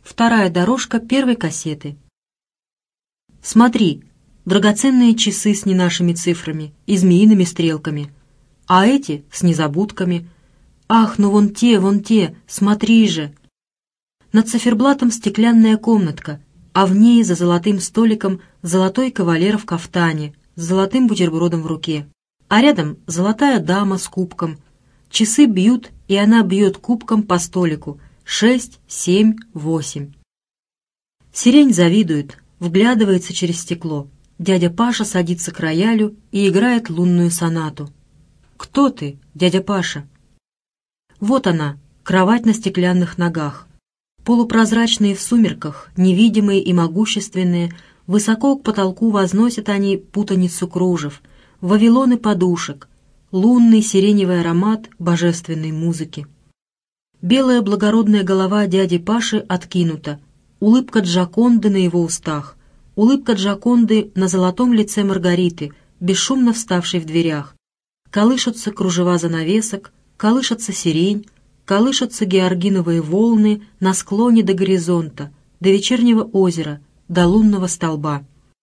Вторая дорожка первой кассеты. Смотри, драгоценные часы с не нашими цифрами и змеиными стрелками, а эти с незабудками. Ах, ну вон те, смотри же! Над циферблатом стеклянная комнатка, а в ней за золотым столиком золотой кавалер в кафтане с золотым бутербродом в руке, а рядом золотая дама с кубком. Часы бьют, и она бьет кубком по столику. 6, 7, 8. Сирень завидует, вглядывается через стекло. Дядя Паша садится к роялю и играет лунную сонату. «Кто ты, дядя Паша?» Вот она, кровать на стеклянных ногах. Полупрозрачные в сумерках, невидимые и могущественные, высоко к потолку возносят они путаницу кружев, вавилоны подушек, лунный сиреневый аромат божественной музыки. Белая благородная голова дяди Паши откинута, улыбка Джоконды на его устах, улыбка Джоконды на золотом лице Маргариты, бесшумно вставшей в дверях. Колышутся кружева занавесок, колышется сирень, колышутся георгиновые волны на склоне до горизонта, до вечернего озера, до лунного столба.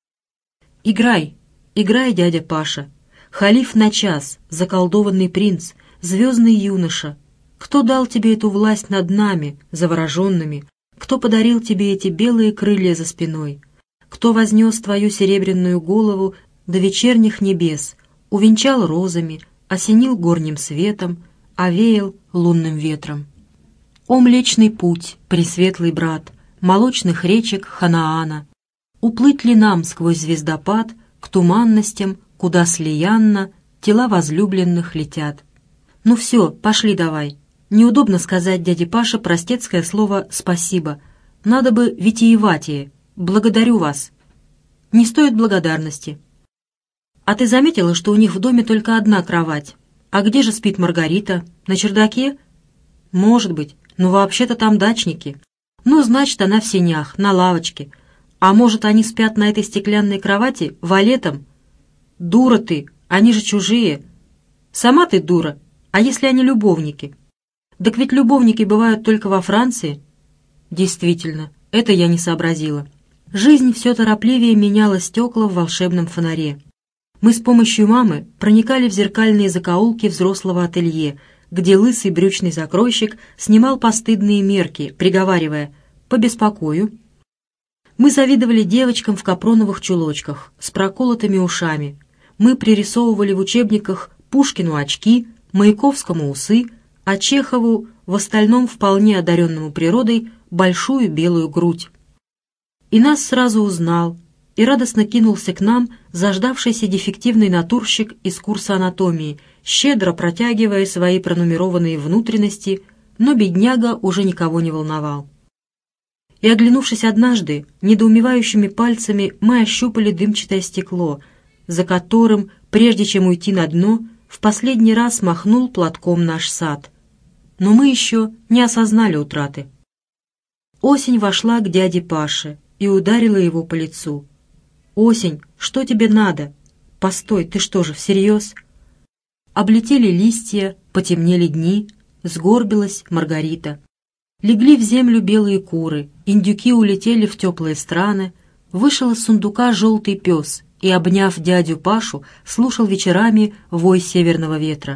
Играй, играй, дядя Паша, халиф на час, заколдованный принц, звездный юноша. Кто дал тебе эту власть над нами, завороженными? Кто подарил тебе эти белые крылья за спиной? Кто вознес твою серебряную голову до вечерних небес, увенчал розами, осенил горним светом, овеял лунным ветром? О, Млечный Путь, пресветлый брат, молочных речек Ханаана! Уплыть ли нам сквозь звездопад к туманностям, куда слиянно тела возлюбленных летят? Ну все, пошли давай. Неудобно сказать дяде Паше простецкое слово «спасибо». Надо бы витиеватее. Благодарю вас. Не стоит благодарности. А ты заметила, что у них в доме только одна кровать? А где же спит Маргарита? На чердаке? Может быть, но вообще-то там дачники. Ну, значит, она в сенях, на лавочке. А может, они спят на этой стеклянной кровати валетом? Дура ты, они же чужие. Сама ты дура. А если они любовники? Так ведь любовники бывают только во Франции. Действительно, это я не сообразила. Жизнь все торопливее меняла стекла в волшебном фонаре. Мы с помощью мамы проникали в зеркальные закоулки взрослого ателье, где лысый брючный закройщик снимал постыдные мерки, приговаривая «побеспокою». Мы завидовали девочкам в капроновых чулочках с проколотыми ушами. Мы пририсовывали в учебниках Пушкину очки, Маяковскому усы, а Чехову, в остальном вполне одаренному природой, большую белую грудь. И нас сразу узнал, и радостно кинулся к нам заждавшийся дефективный натурщик из курса анатомии, щедро протягивая свои пронумерованные внутренности, но бедняга уже никого не волновал. И, оглянувшись однажды, недоумевающими пальцами мы ощупали дымчатое стекло, за которым, прежде чем уйти на дно, в последний раз махнул платком наш сад. Но мы еще не осознали утраты. Осень вошла к дяде Паше и ударила его по лицу. «Осень, что тебе надо? Постой, ты что же, всерьез?» Облетели листья, потемнели дни, сгорбилась Маргарита. Легли в землю белые куры, индюки улетели в теплые страны, вышел из сундука желтый пес и, обняв дядю Пашу, слушал вечерами вой северного ветра.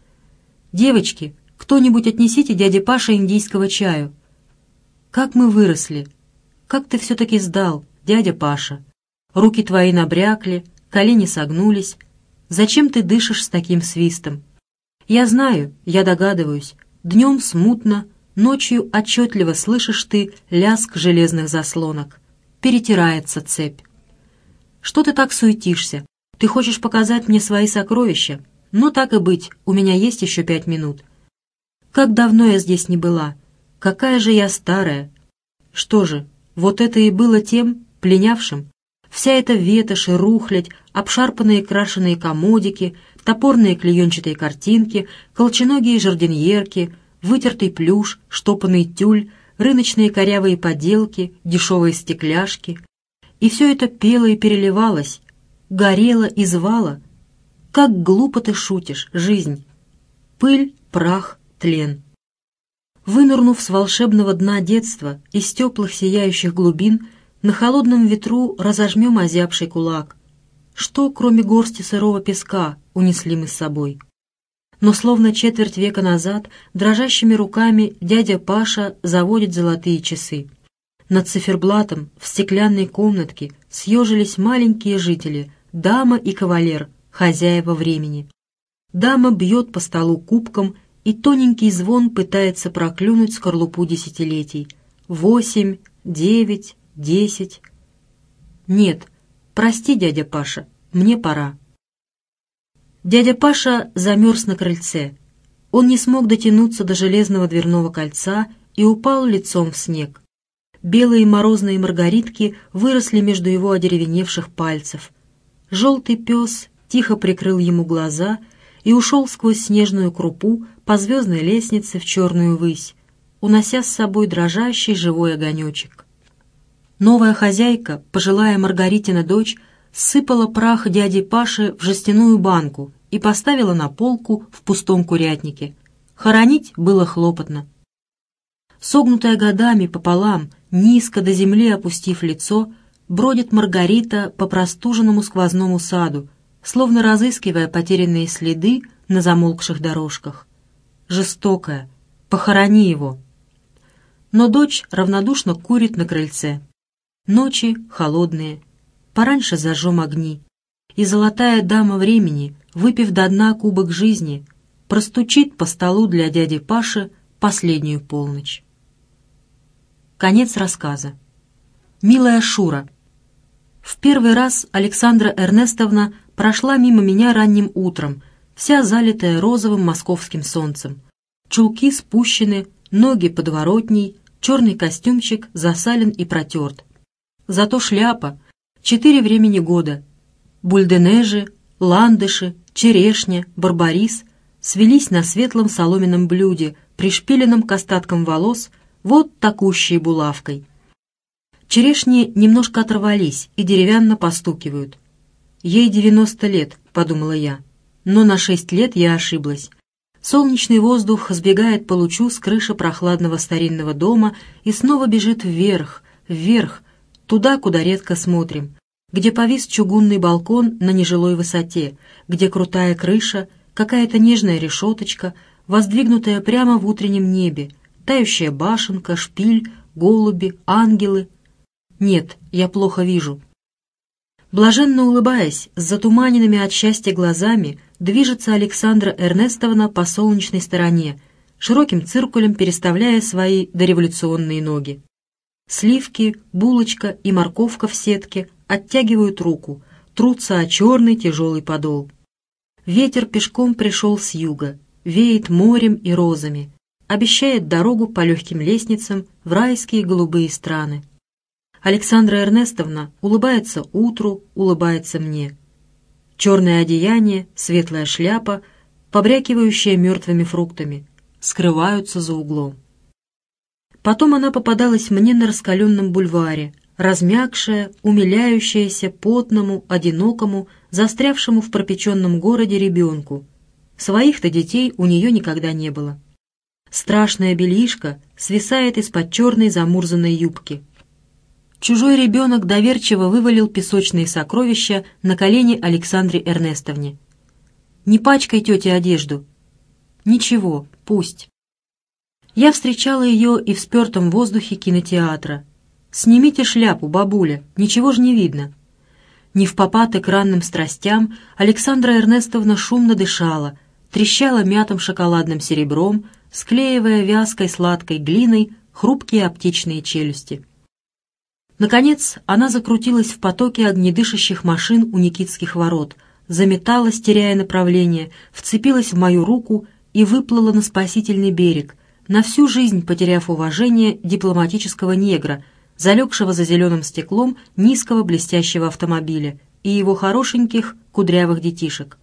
«Девочки, кто-нибудь отнесите дяде Паше индийского чаю». «Как мы выросли! Как ты все-таки сдал, дядя Паша! Руки твои набрякли, колени согнулись. Зачем ты дышишь с таким свистом? Я знаю, я догадываюсь, днем смутно, ночью отчетливо слышишь ты лязг железных заслонок. Перетирается цепь. Что ты так суетишься? Ты хочешь показать мне свои сокровища? Ну, так и быть, у меня есть еще 5 минут. Как давно я здесь не была? Какая же я старая! Что же, вот это и было тем, пленявшим? Вся эта ветошь и рухлядь, обшарпанные крашеные комодики, топорные клеенчатые картинки, колченогие жардиньерки, вытертый плюш, штопанный тюль, рыночные корявые поделки, дешевые стекляшки. И все это пело и переливалось, горело и звало. Как глупо ты шутишь, жизнь! Пыль, прах, тлен. Вынырнув с волшебного дна детства, из теплых сияющих глубин, на холодном ветру разожмем озябший кулак. Что, кроме горсти сырого песка, унесли мы с собой? Но словно четверть века назад дрожащими руками дядя Паша заводит золотые часы. Над циферблатом в стеклянной комнатке съежились маленькие жители, дама и кавалер, хозяева времени. Дама бьет по столу кубком, и тоненький звон пытается проклюнуть скорлупу десятилетий. 8, 9, 10. Нет, прости, дядя Паша, мне пора. Дядя Паша замерз на крыльце. Он не смог дотянуться до железного дверного кольца и упал лицом в снег. Белые морозные маргаритки выросли между его одеревеневших пальцев. Желтый пес тихо прикрыл ему глаза и ушел сквозь снежную крупу по звездной лестнице в черную высь, унося с собой дрожащий живой огонечек. Новая хозяйка, пожилая Маргаритина дочь, сыпала прах дяди Паши в жестяную банку и поставила на полку в пустом курятнике. Хоронить было хлопотно. Согнутая годами пополам, низко до земли опустив лицо, бродит Маргарита по простуженному сквозному саду, словно разыскивая потерянные следы на замолкших дорожках. Жестокая, похорони его. Но дочь равнодушно курит на крыльце. Ночи холодные, пораньше зажжем огни, и золотая дама времени, выпив до дна кубок жизни, простучит по столу для дяди Паши последнюю полночь. Конец рассказа. Милая Шура. В первый раз Александра Эрнестовна прошла мимо меня ранним утром, вся залитая розовым московским солнцем. Чулки спущены, ноги подворотней, черный костюмчик засален и протерт. Зато шляпа, 4 времени года. Бульденежи, ландыши, черешня, барбарис свелись на светлом соломенном блюде, пришпиленном к остаткам волос, вот такущей булавкой. Черешни немножко оторвались и деревянно постукивают. «Ей 90 лет», — подумала я. Но на 6 лет я ошиблась. Солнечный воздух сбегает по лучу с крыши прохладного старинного дома и снова бежит вверх, вверх, туда, куда редко смотрим, где повис чугунный балкон на нежилой высоте, где крутая крыша, какая-то нежная решеточка, воздвигнутая прямо в утреннем небе, тающая башенка, шпиль, голуби, ангелы. Нет, я плохо вижу. Блаженно улыбаясь, с затуманенными от счастья глазами, движется Александра Эрнестовна по солнечной стороне, широким циркулем переставляя свои дореволюционные ноги. Сливки, булочка и морковка в сетке оттягивают руку, трутся о черный тяжелый подол. Ветер пешком пришел с юга, веет морем и розами, обещает дорогу по легким лестницам в райские голубые страны. Александра Эрнестовна улыбается утру, улыбается мне. Черное одеяние, светлая шляпа, побрякивающая мертвыми фруктами, скрываются за углом. Потом она попадалась мне на раскаленном бульваре, размягшая, умиляющаяся потному, одинокому, застрявшему в пропеченном городе ребенку. Своих-то детей у нее никогда не было. Страшная белишка свисает из-под черной замурзанной юбки. Чужой ребенок доверчиво вывалил песочные сокровища на колени Александре Эрнестовне. «Не пачкай тете одежду». «Ничего, пусть». Я встречала ее и в спертом воздухе кинотеатра. «Снимите шляпу, бабуля, ничего ж не видно». Невпопад экранным страстям, Александра Эрнестовна шумно дышала, трещала мятым шоколадным серебром, склеивая вязкой сладкой глиной хрупкие аптечные челюсти. Наконец, она закрутилась в потоке огнедышащих машин у Никитских ворот, заметалась, теряя направление, вцепилась в мою руку и выплыла на спасительный берег, на всю жизнь потеряв уважение дипломатического негра, залегшего за зеленым стеклом низкого блестящего автомобиля и его хорошеньких кудрявых детишек.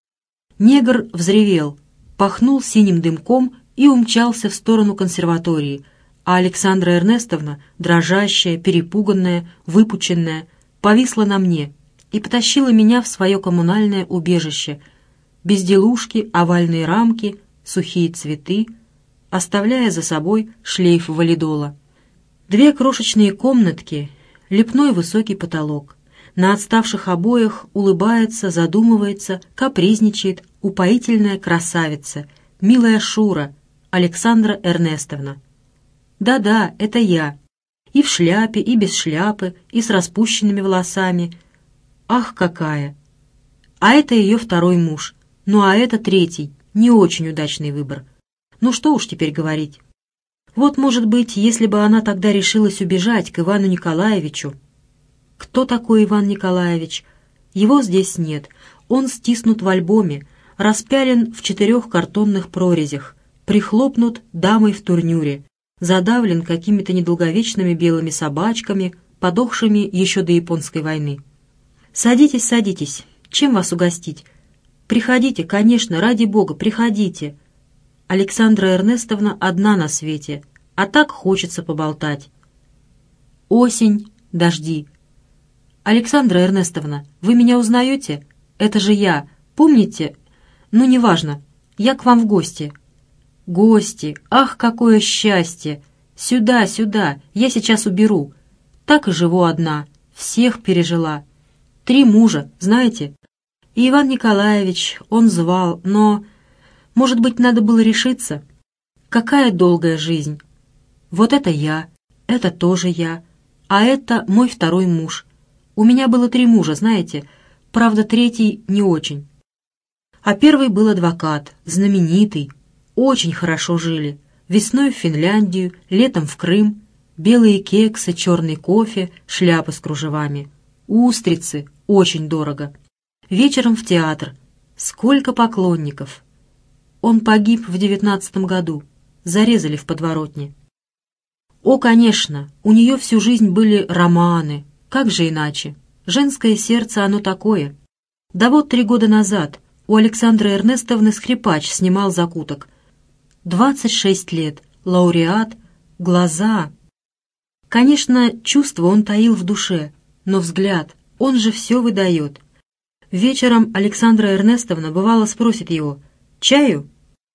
Негр взревел, пахнул синим дымком и умчался в сторону консерватории, а Александра Эрнестовна, дрожащая, перепуганная, выпученная, повисла на мне и потащила меня в свое коммунальное убежище. Безделушки, овальные рамки, сухие цветы, оставляя за собой шлейф валидола. 2 крошечные комнатки, лепной высокий потолок. На отставших обоях улыбается, задумывается, капризничает упоительная красавица, милая Шура, Александра Эрнестовна. Да-да, это я. И в шляпе, и без шляпы, и с распущенными волосами. Ах, какая! А это ее 2-й муж. Ну а это 3-й, не очень удачный выбор. Ну что уж теперь говорить. Вот, может быть, если бы она тогда решилась убежать к Ивану Николаевичу. Кто такой Иван Николаевич? Его здесь нет. Он стиснут в альбоме, распялен в 4 картонных прорезях, прихлопнут дамой в турнюре, задавлен какими-то недолговечными белыми собачками, подохшими еще до Японской войны. «Садитесь, садитесь. Чем вас угостить? Приходите, конечно, ради бога, приходите». Александра Эрнестовна одна на свете, а так хочется поболтать. Осень, дожди. «Александра Эрнестовна, вы меня узнаете? Это же я, помните? Ну, неважно, я к вам в гости». «Гости, ах, какое счастье! Сюда, сюда, я сейчас уберу. Так и живу одна, всех пережила. 3 мужа, знаете? И Иван Николаевич, он звал, но... Может быть, надо было решиться? Какая долгая жизнь! Вот это я, это тоже я, а это мой 2-й муж. У меня было 3 мужа, знаете, правда, 3-й не очень. А 1-й был адвокат, знаменитый, очень хорошо жили. Весной в Финляндию, летом в Крым, белые кексы, черный кофе, шляпы с кружевами. Устрицы, очень дорого. Вечером в театр. Сколько поклонников. Он погиб в 19 году, зарезали в подворотне. О, конечно, у нее всю жизнь были романы, как же иначе? Женское сердце оно такое. Да вот 3 года назад у Александры Эрнестовны скрипач снимал закуток. 26 лет, лауреат, глаза. Конечно, чувства он таил в душе, но взгляд, он же все выдает. Вечером Александра Эрнестовна бывало спросит его: «Чаю?»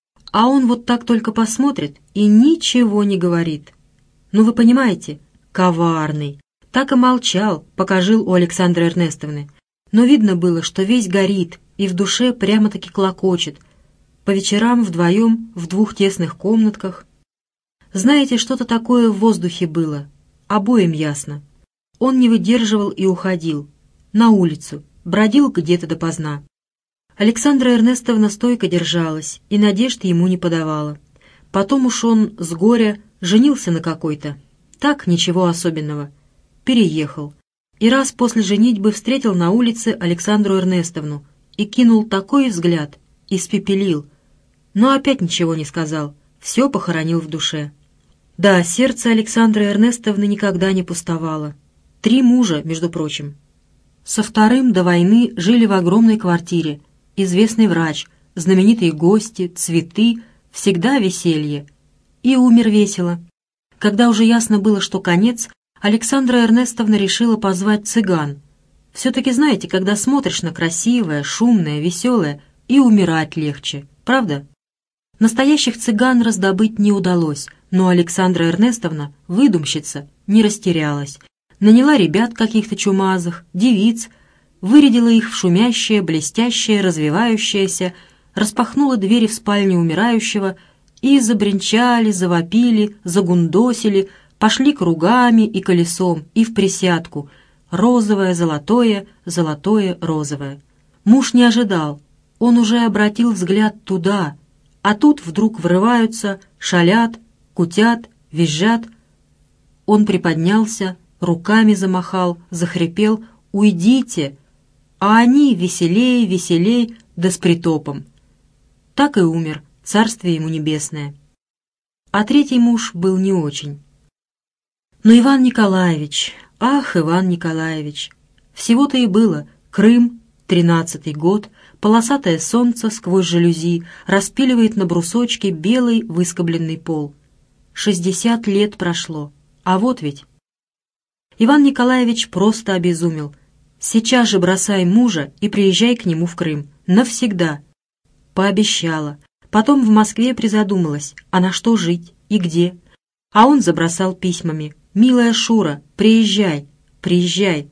А он вот так только посмотрит и ничего не говорит. Ну вы понимаете, коварный. Так и молчал, пока жил у Александры Эрнестовны. Но видно было, что весь горит и в душе прямо-таки клокочет. По вечерам вдвоем в 2 тесных комнатках. Знаете, что-то такое в воздухе было. Обоим ясно. Он не выдерживал и уходил. На улицу. Бродил где-то допоздна. Александра Эрнестовна стойко держалась и надежд ему не подавала. Потом уж он с горя женился на какой-то. Так, ничего особенного. Переехал. И раз после женитьбы встретил на улице Александру Эрнестовну и кинул такой взгляд, испепелил. Но опять ничего не сказал, все похоронил в душе. Да, сердце Александры Эрнестовны никогда не пустовало. 3 мужа, между прочим. Со 2-м до войны жили в огромной квартире. Известный врач, знаменитые гости, цветы, всегда веселье. И умер весело. Когда уже ясно было, что конец, Александра Эрнестовна решила позвать цыган. Все-таки, знаете, когда смотришь на красивое, шумное, веселое, и умирать легче, правда? Настоящих цыган раздобыть не удалось, но Александра Эрнестовна, выдумщица, не растерялась. Наняла ребят каких-то чумазых, девиц, вырядила их в шумящее, блестящее, развивающееся, распахнула двери в спальню умирающего и забринчали, завопили, загундосили, пошли кругами и колесом, и в присядку. Розовое, золотое, золотое, розовое. Муж не ожидал, он уже обратил взгляд туда, а тут вдруг врываются, шалят, кутят, визжат. Он приподнялся, руками замахал, захрипел: «Уйдите!» А они веселей, веселей, да с притопом. Так и умер, царствие ему небесное. А 3-й муж был не очень. Но Иван Николаевич, ах, Иван Николаевич, всего-то и было: Крым, 13-й год, полосатое солнце сквозь жалюзи распиливает на брусочке белый выскобленный пол. 60 лет прошло, а вот ведь... Иван Николаевич просто обезумел. Сейчас же бросай мужа и приезжай к нему в Крым. Навсегда. Пообещала. Потом в Москве призадумалась, а на что жить и где. А он забросал письмами: «Милая Шура, приезжай, приезжай».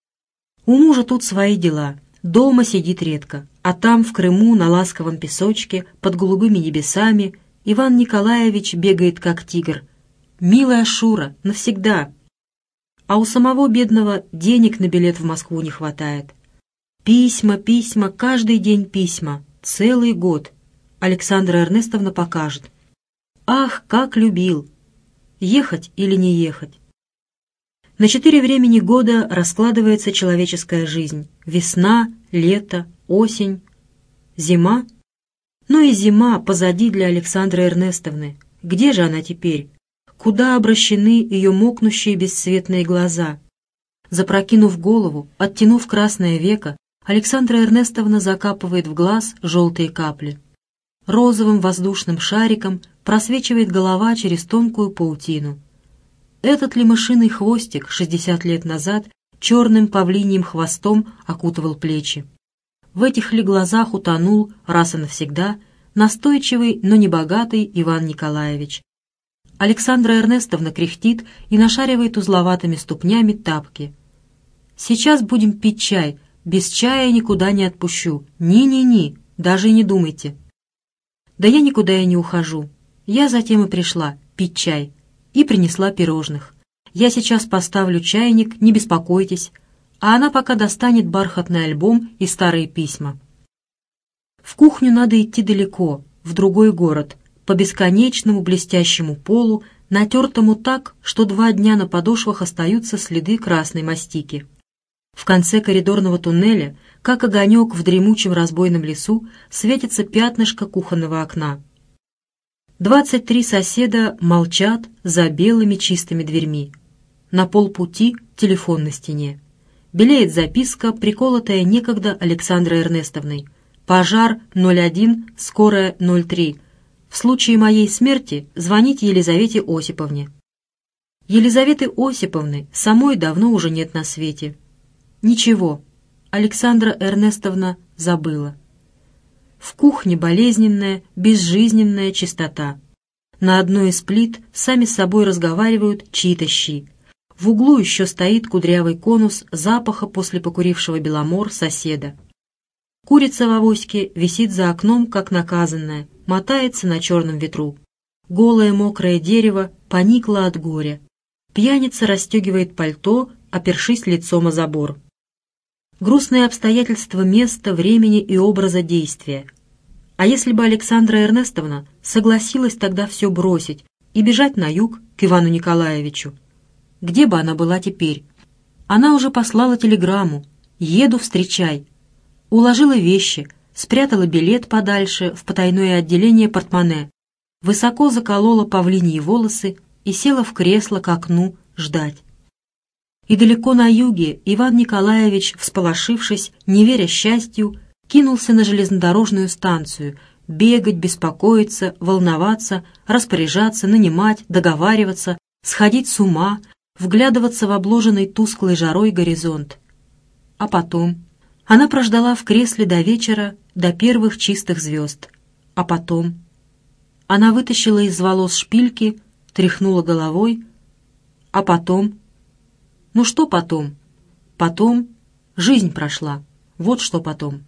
У мужа тут свои дела, дома сидит редко, а там, в Крыму, на ласковом песочке, под голубыми небесами, Иван Николаевич бегает, как тигр. «Милая Шура, навсегда». А у самого бедного денег на билет в Москву не хватает. Письма, письма, каждый день письма, целый год. Александра Эрнестовна покажет. Ах, как любил! Ехать или не ехать? На 4 времени года раскладывается человеческая жизнь. Весна, лето, осень, зима. Ну и зима позади для Александры Эрнестовны. Где же она теперь? Куда обращены ее мокнущие бесцветные глаза? Запрокинув голову, оттянув красное веко, Александра Эрнестовна закапывает в глаз желтые капли. Розовым воздушным шариком просвечивает голова через тонкую паутину. Этот ли мышиный хвостик 60 лет назад черным павлиньим хвостом окутывал плечи? В этих ли глазах утонул раз и навсегда настойчивый, но небогатый Иван Николаевич? Александра Эрнестовна кряхтит и нашаривает узловатыми ступнями тапки. «Сейчас будем пить чай. Без чая никуда не отпущу. Ни-ни-ни, даже и не думайте». Да я никуда и не ухожу. Я затем и пришла пить чай. И принесла пирожных. Я сейчас поставлю чайник, не беспокойтесь, а она пока достанет бархатный альбом и старые письма. В кухню надо идти далеко, в другой город, по бесконечному блестящему полу, натертому так, что 2 дня на подошвах остаются следы красной мастики. В конце коридорного туннеля, как огонек в дремучем разбойном лесу, светится пятнышко кухонного окна. 23 соседа молчат за белыми чистыми дверьми. На полпути телефон на стене. Белеет записка, приколотая некогда Александрой Эрнестовной. «Пожар 01, скорая 03. В случае моей смерти звоните Елизавете Осиповне». Елизаветы Осиповны самой давно уже нет на свете. Ничего, Александра Эрнестовна забыла. В кухне болезненная, безжизненная чистота. На одной из плит сами с собой разговаривают чьи-то щи. В углу еще стоит кудрявый конус запаха после покурившего беломор соседа. Курица в авоське висит за окном, как наказанная, мотается на черном ветру. Голое мокрое дерево поникло от горя. Пьяница расстегивает пальто, опершись лицом о забор. Грустные обстоятельства места, времени и образа действия. А если бы Александра Эрнестовна согласилась тогда все бросить и бежать на юг к Ивану Николаевичу? Где бы она была теперь? Она уже послала телеграмму: «Еду, встречай». Уложила вещи, спрятала билет подальше в потайное отделение портмоне, высоко заколола павлиньи волосы и села в кресло к окну ждать. И далеко на юге Иван Николаевич, всполошившись, не веря счастью, кинулся на железнодорожную станцию, бегать, беспокоиться, волноваться, распоряжаться, нанимать, договариваться, сходить с ума, вглядываться в обложенный тусклой жарой горизонт. А потом она прождала в кресле до вечера, до первых чистых звезд. А потом она вытащила из волос шпильки, тряхнула головой. А потом... Ну что потом? Потом жизнь прошла. Вот что потом.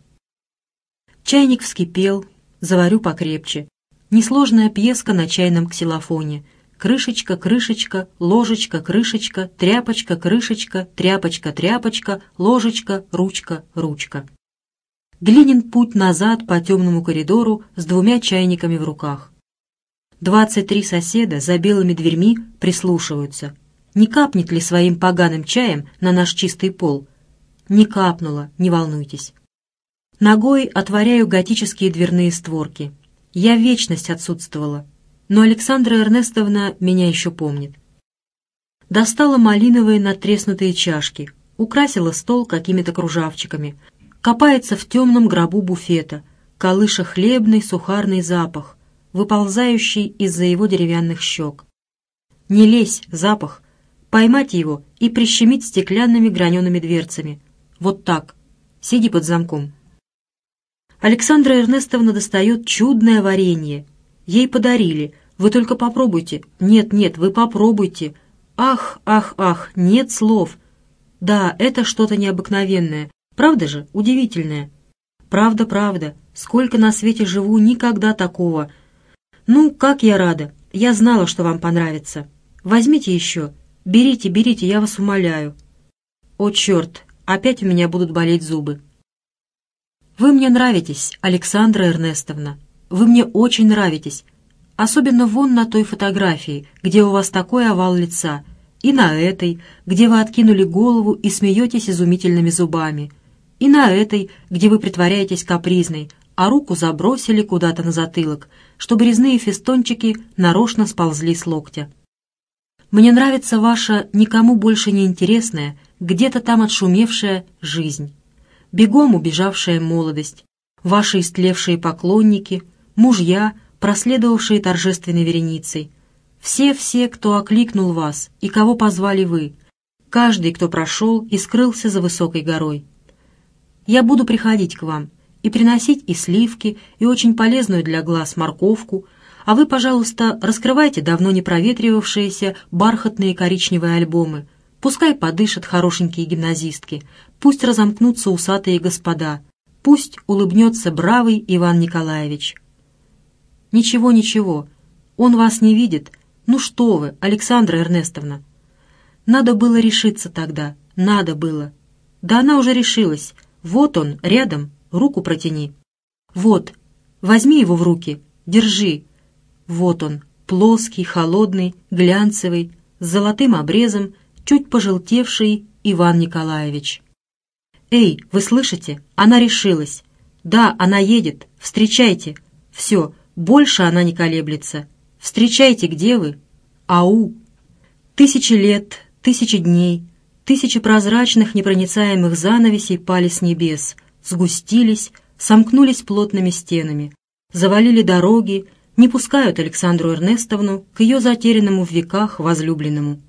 Чайник вскипел, заварю покрепче. Несложная пьеска на чайном ксилофоне. Крышечка, крышечка, ложечка, крышечка, тряпочка, крышечка, тряпочка, тряпочка, ложечка, ручка, ручка. Глинин путь назад по темному коридору с 2 чайниками в руках. 23 соседа за белыми дверьми прислушиваются. Не капнет ли своим поганым чаем на наш чистый пол? Не капнуло, не волнуйтесь. Ногой отворяю готические дверные створки. Я вечность отсутствовала, но Александра Эрнестовна меня еще помнит. Достала малиновые надтреснутые чашки, украсила стол какими-то кружавчиками, копается в темном гробу буфета, колыша хлебный сухарный запах, выползающий из-за его деревянных щек. Не лезь, запах, поймать его и прищемить стеклянными гранеными дверцами. Вот так. Сиди под замком. Александра Эрнестовна достает чудное варенье. Ей подарили. Вы только попробуйте. Нет, нет, вы попробуйте. Ах, ах, ах, нет слов. Да, это что-то необыкновенное. Правда же? Удивительное. Правда, правда. Сколько на свете живу, никогда такого. Ну, как я рада. Я знала, что вам понравится. Возьмите еще. Берите, берите, я вас умоляю. О, черт, опять у меня будут болеть зубы. Вы мне нравитесь, Александра Эрнестовна. Вы мне очень нравитесь. Особенно вон на той фотографии, где у вас такой овал лица, и на этой, где вы откинули голову и смеетесь изумительными зубами, и на этой, где вы притворяетесь капризной, а руку забросили куда-то на затылок, чтобы резные фестончики нарочно сползли с локтя. Мне нравится ваша никому больше не интересная, где-то там отшумевшая жизнь, бегом убежавшая молодость, ваши истлевшие поклонники, мужья, проследовавшие торжественной вереницей, все-все, кто окликнул вас и кого позвали вы, каждый, кто прошел и скрылся за высокой горой. Я буду приходить к вам и приносить и сливки, и очень полезную для глаз морковку, а вы, пожалуйста, раскрывайте давно не проветривавшиеся бархатные коричневые альбомы, пускай подышат хорошенькие гимназистки, пусть разомкнутся усатые господа, пусть улыбнется бравый Иван Николаевич. Ничего, ничего, он вас не видит. Ну что вы, Александра Эрнестовна. Надо было решиться тогда, надо было. Да она уже решилась. Вот он, рядом, руку протяни. Вот, возьми его в руки, держи. Вот он, плоский, холодный, глянцевый, с золотым обрезом, чуть пожелтевший Иван Николаевич. «Эй, вы слышите? Она решилась. Да, она едет. Встречайте. Все, больше она не колеблется. Встречайте, где вы? Ау!» 1000 лет, 1000 дней, 1000 прозрачных непроницаемых занавесей пали с небес, сгустились, сомкнулись плотными стенами, завалили дороги, не пускают Александру Эрнестовну к ее затерянному в веках возлюбленному.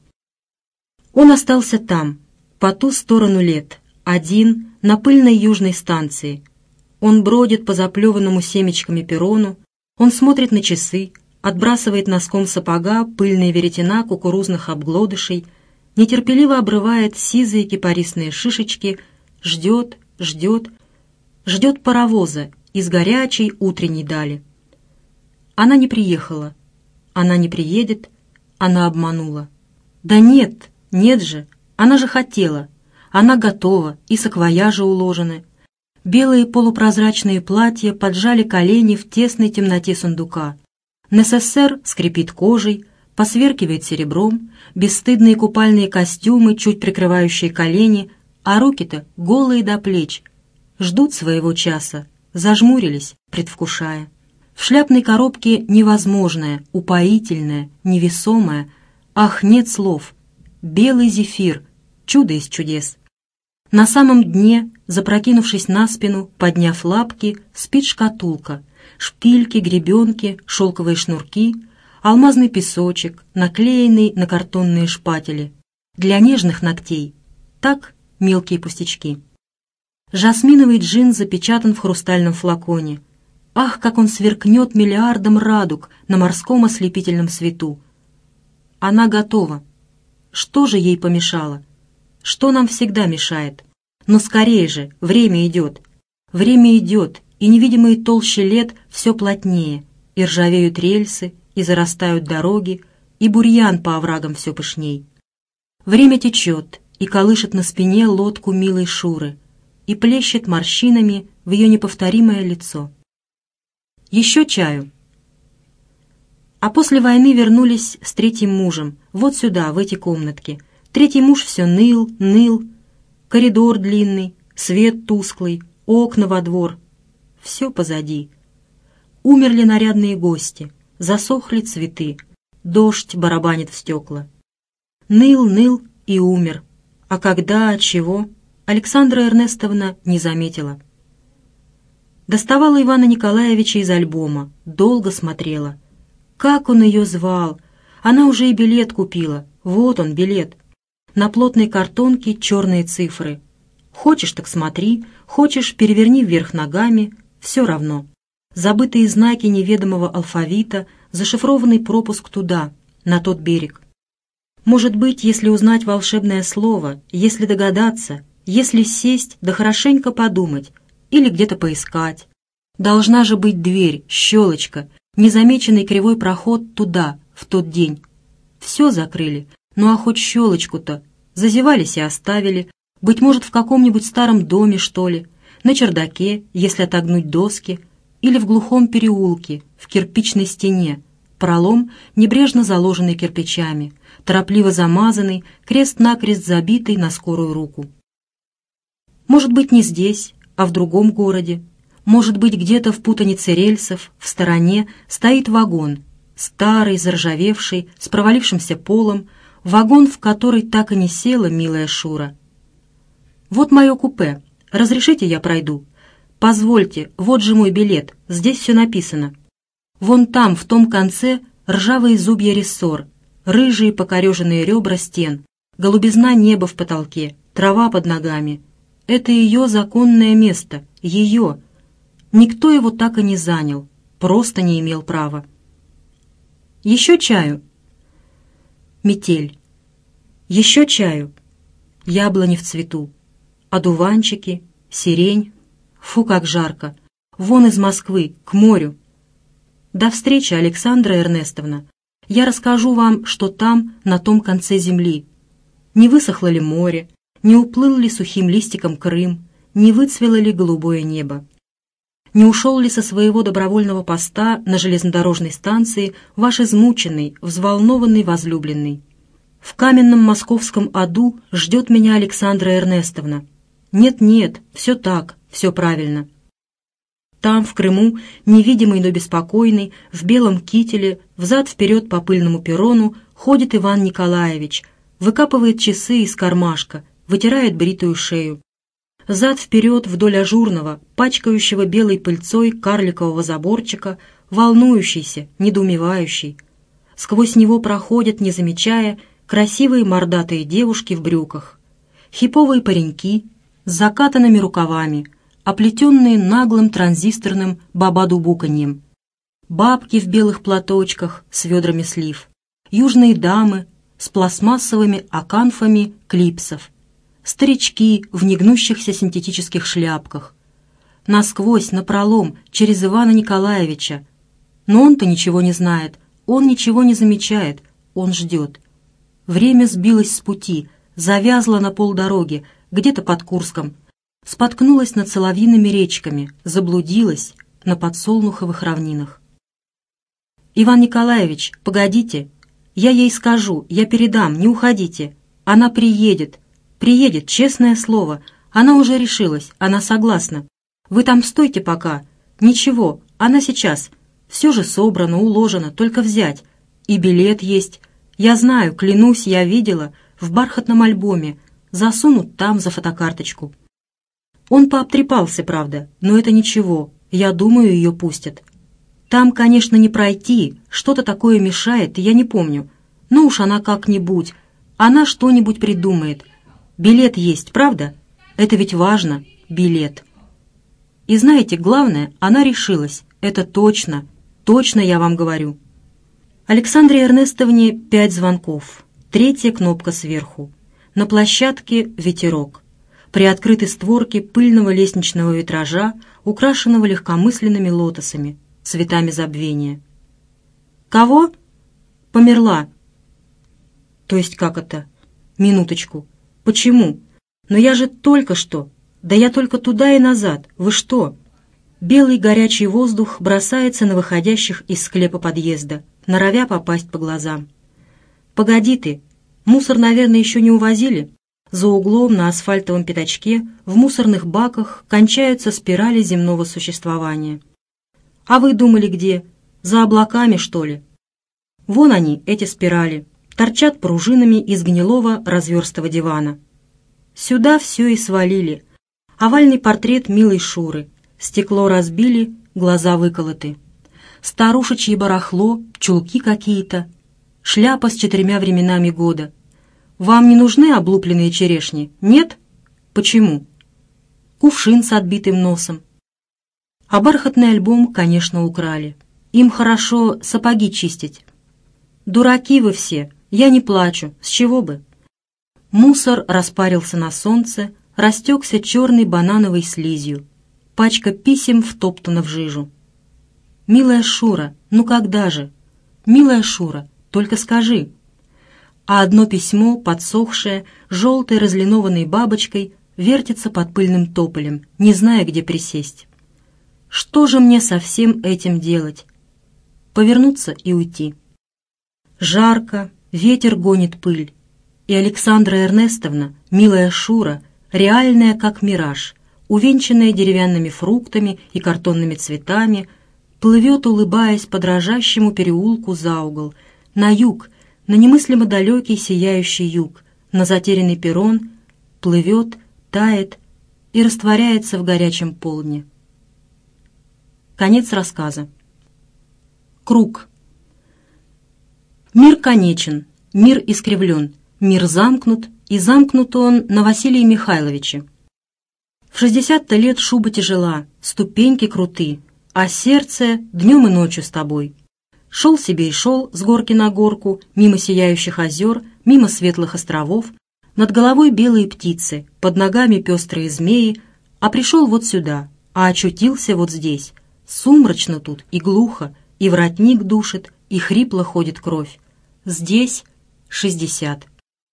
Он остался там, по ту сторону лет, один, на пыльной южной станции. Он бродит по заплеванному семечками перрону, он смотрит на часы, отбрасывает носком сапога пыльные веретена кукурузных обглодышей, нетерпеливо обрывает сизые кипарисные шишечки, ждет, ждет, ждет паровоза из горячей утренней дали. Она не приехала, она не приедет, она обманула. Да нет, нет же, она же хотела, она готова, и саквояжи уложены. Белые полупрозрачные платья поджали колени в тесной темноте сундука. НССР скрипит кожей, посверкивает серебром, бесстыдные купальные костюмы, чуть прикрывающие колени, а руки-то голые до плеч, ждут своего часа, зажмурились, предвкушая. В шляпной коробке невозможное, упоительное, невесомое, ах, нет слов, белый зефир, чудо из чудес. На самом дне, запрокинувшись на спину, подняв лапки, спит шкатулка, шпильки, гребенки, шелковые шнурки, алмазный песочек, наклеенный на картонные шпатели. Для нежных ногтей. Так мелкие пустячки. Жасминовый джин запечатан в хрустальном флаконе. Ах, как он сверкнет миллиардом радуг на морском ослепительном свету. Она готова. Что же ей помешало? Что нам всегда мешает? Но скорее же, время идет. Время идет, и невидимые толщи лет все плотнее, и ржавеют рельсы, и зарастают дороги, и бурьян по оврагам все пышней. Время течет, и колышет на спине лодку милой Шуры, и плещет морщинами в ее неповторимое лицо. Еще чаю. А после войны вернулись с третьим мужем, вот сюда, в эти комнатки. Третий муж все ныл, ныл. Коридор длинный, свет тусклый, окна во двор. Все позади. Умерли нарядные гости, засохли цветы, дождь барабанит в стекла. Ныл, ныл и умер. А когда, от чего, Александра Эрнестовна не заметила. Доставала Ивана Николаевича из альбома, долго смотрела. Как он ее звал! Она уже и билет купила. Вот он, билет. На плотной картонке черные цифры. Хочешь, так смотри, хочешь, переверни вверх ногами, все равно. Забытые знаки неведомого алфавита, зашифрованный пропуск туда, на тот берег. Может быть, если узнать волшебное слово, если догадаться, если сесть да хорошенько подумать или где-то поискать. Должна же быть дверь, щелочка, незамеченный кривой проход туда, в тот день. Все закрыли, ну а хоть щелочку-то зазевались и оставили, быть может, в каком-нибудь старом доме, что ли, на чердаке, если отогнуть доски, или в глухом переулке, в кирпичной стене, пролом, небрежно заложенный кирпичами, торопливо замазанный, крест-накрест забитый на скорую руку. Может быть, не здесь, а в другом городе. Может быть, где-то в путанице рельсов, в стороне, стоит вагон, старый, заржавевший, с провалившимся полом, вагон, в который так и не села милая Шура. «Вот мое купе. Разрешите, я пройду?» «Позвольте, вот же мой билет, здесь все написано. Вон там, в том конце, ржавые зубья рессор, рыжие покореженные ребра стен, голубизна неба в потолке, трава под ногами. Это ее законное место, ее. Никто его так и не занял, просто не имел права. Еще чаю?» Метель. Еще чаю. Яблони в цвету. Одуванчики, сирень. Фу, как жарко. Вон из Москвы, к морю. До встречи, Александра Эрнестовна. Я расскажу вам, что там, на том конце земли. Не высохло ли море, не уплыл ли сухим листиком Крым, не выцвело ли голубое небо. Не ушел ли со своего добровольного поста на железнодорожной станции ваш измученный, взволнованный возлюбленный? В каменном московском аду ждет меня Александра Эрнестовна. Нет-нет, все так, все правильно. Там, в Крыму, невидимый, но беспокойный, в белом кителе, взад-вперед по пыльному перрону, ходит Иван Николаевич, выкапывает часы из кармашка, вытирает бритую шею. Зад-вперед вдоль ажурного, пачкающего белой пыльцой карликового заборчика, волнующийся, недоумевающий. Сквозь него проходят, не замечая, красивые мордатые девушки в брюках, хиповые пареньки с закатанными рукавами, оплетенные наглым транзисторным бабадубуканьем, бабки в белых платочках с ведрами слив, южные дамы с пластмассовыми оканфами клипсов, старички в негнущихся синтетических шляпках. Насквозь, напролом, через Ивана Николаевича. Но он-то ничего не знает, он ничего не замечает, он ждет. Время сбилось с пути, завязло на полдороги, где-то под Курском, споткнулось над соловьиными речками, заблудилось на подсолнуховых равнинах. «Иван Николаевич, погодите, я ей скажу, я передам, не уходите. Она приедет, приедет, честное слово, она уже решилась, она согласна. Вы там стойте пока, ничего, она сейчас, все же собрано, уложено, только взять. И билет есть, я знаю, клянусь, я видела, в бархатном альбоме, засунут там за фотокарточку. Он пообтрепался, правда, но это ничего, я думаю, ее пустят. Там, конечно, не пройти, что-то такое мешает, я не помню. Ну уж она как-нибудь, она что-нибудь придумает. Билет есть, правда? Это ведь важно, билет. И знаете, главное, она решилась, это точно, точно я вам говорю». Александре Эрнестовне 5 звонков, 3-я кнопка сверху. На площадке ветерок. Приоткрыты створки пыльного лестничного витража, украшенного легкомысленными лотосами, цветами забвения. «Кого?» «Померла». «То есть как это?» «Минуточку. Почему? Но я же только что. Да я только туда и назад. Вы что?» Белый горячий воздух бросается на выходящих из склепа подъезда, норовя попасть по глазам. «Погоди ты. Мусор, наверное, еще не увозили?» За углом на асфальтовом пятачке в мусорных баках кончаются спирали земного существования. «А вы думали, где? За облаками, что ли?» Вон они, эти спирали, торчат пружинами из гнилого разверстого дивана. Сюда все и свалили. Овальный портрет милой Шуры. Стекло разбили, глаза выколоты. Старушечье барахло, чулки какие-то. Шляпа с 4 временами года. Вам не нужны облупленные черешни? Нет? Почему? Кувшин с отбитым носом. А бархатный альбом, конечно, украли. Им хорошо сапоги чистить. Дураки вы все, я не плачу, с чего бы? Мусор распарился на солнце, растекся черной банановой слизью. Пачка писем втоптана в жижу. «Милая Шура, ну когда же? Милая Шура, только скажи». А одно письмо, подсохшее, желтой разлинованной бабочкой, вертится под пыльным тополем, не зная, где присесть. Что же мне со всем этим делать? Повернуться и уйти. Жарко, ветер гонит пыль. И Александра Эрнестовна, милая Шура, реальная как мираж, увенчанная деревянными фруктами и картонными цветами, плывет, улыбаясь по дрожащему переулку за угол, на юг, на немыслимо далекий сияющий юг, на затерянный перрон, плывет, тает и растворяется в горячем полдне. Конец рассказа. Круг. Мир конечен, мир искривлен, мир замкнут, и замкнут он на Василии Михайловиче. В 60-то лет шуба тяжела, ступеньки круты, а сердце днем и ночью с тобой. Шел себе и шел с горки на горку, мимо сияющих озер, мимо светлых островов, над головой белые птицы, под ногами пестрые змеи, а пришел вот сюда, а очутился вот здесь. Сумрачно тут и глухо, и воротник душит, и хрипло ходит кровь. Здесь 60.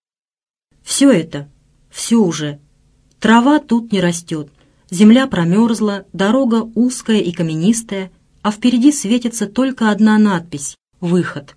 Все это, все уже. Трава тут не растет, земля промерзла, дорога узкая и каменистая, а впереди светится только одна надпись — «Выход».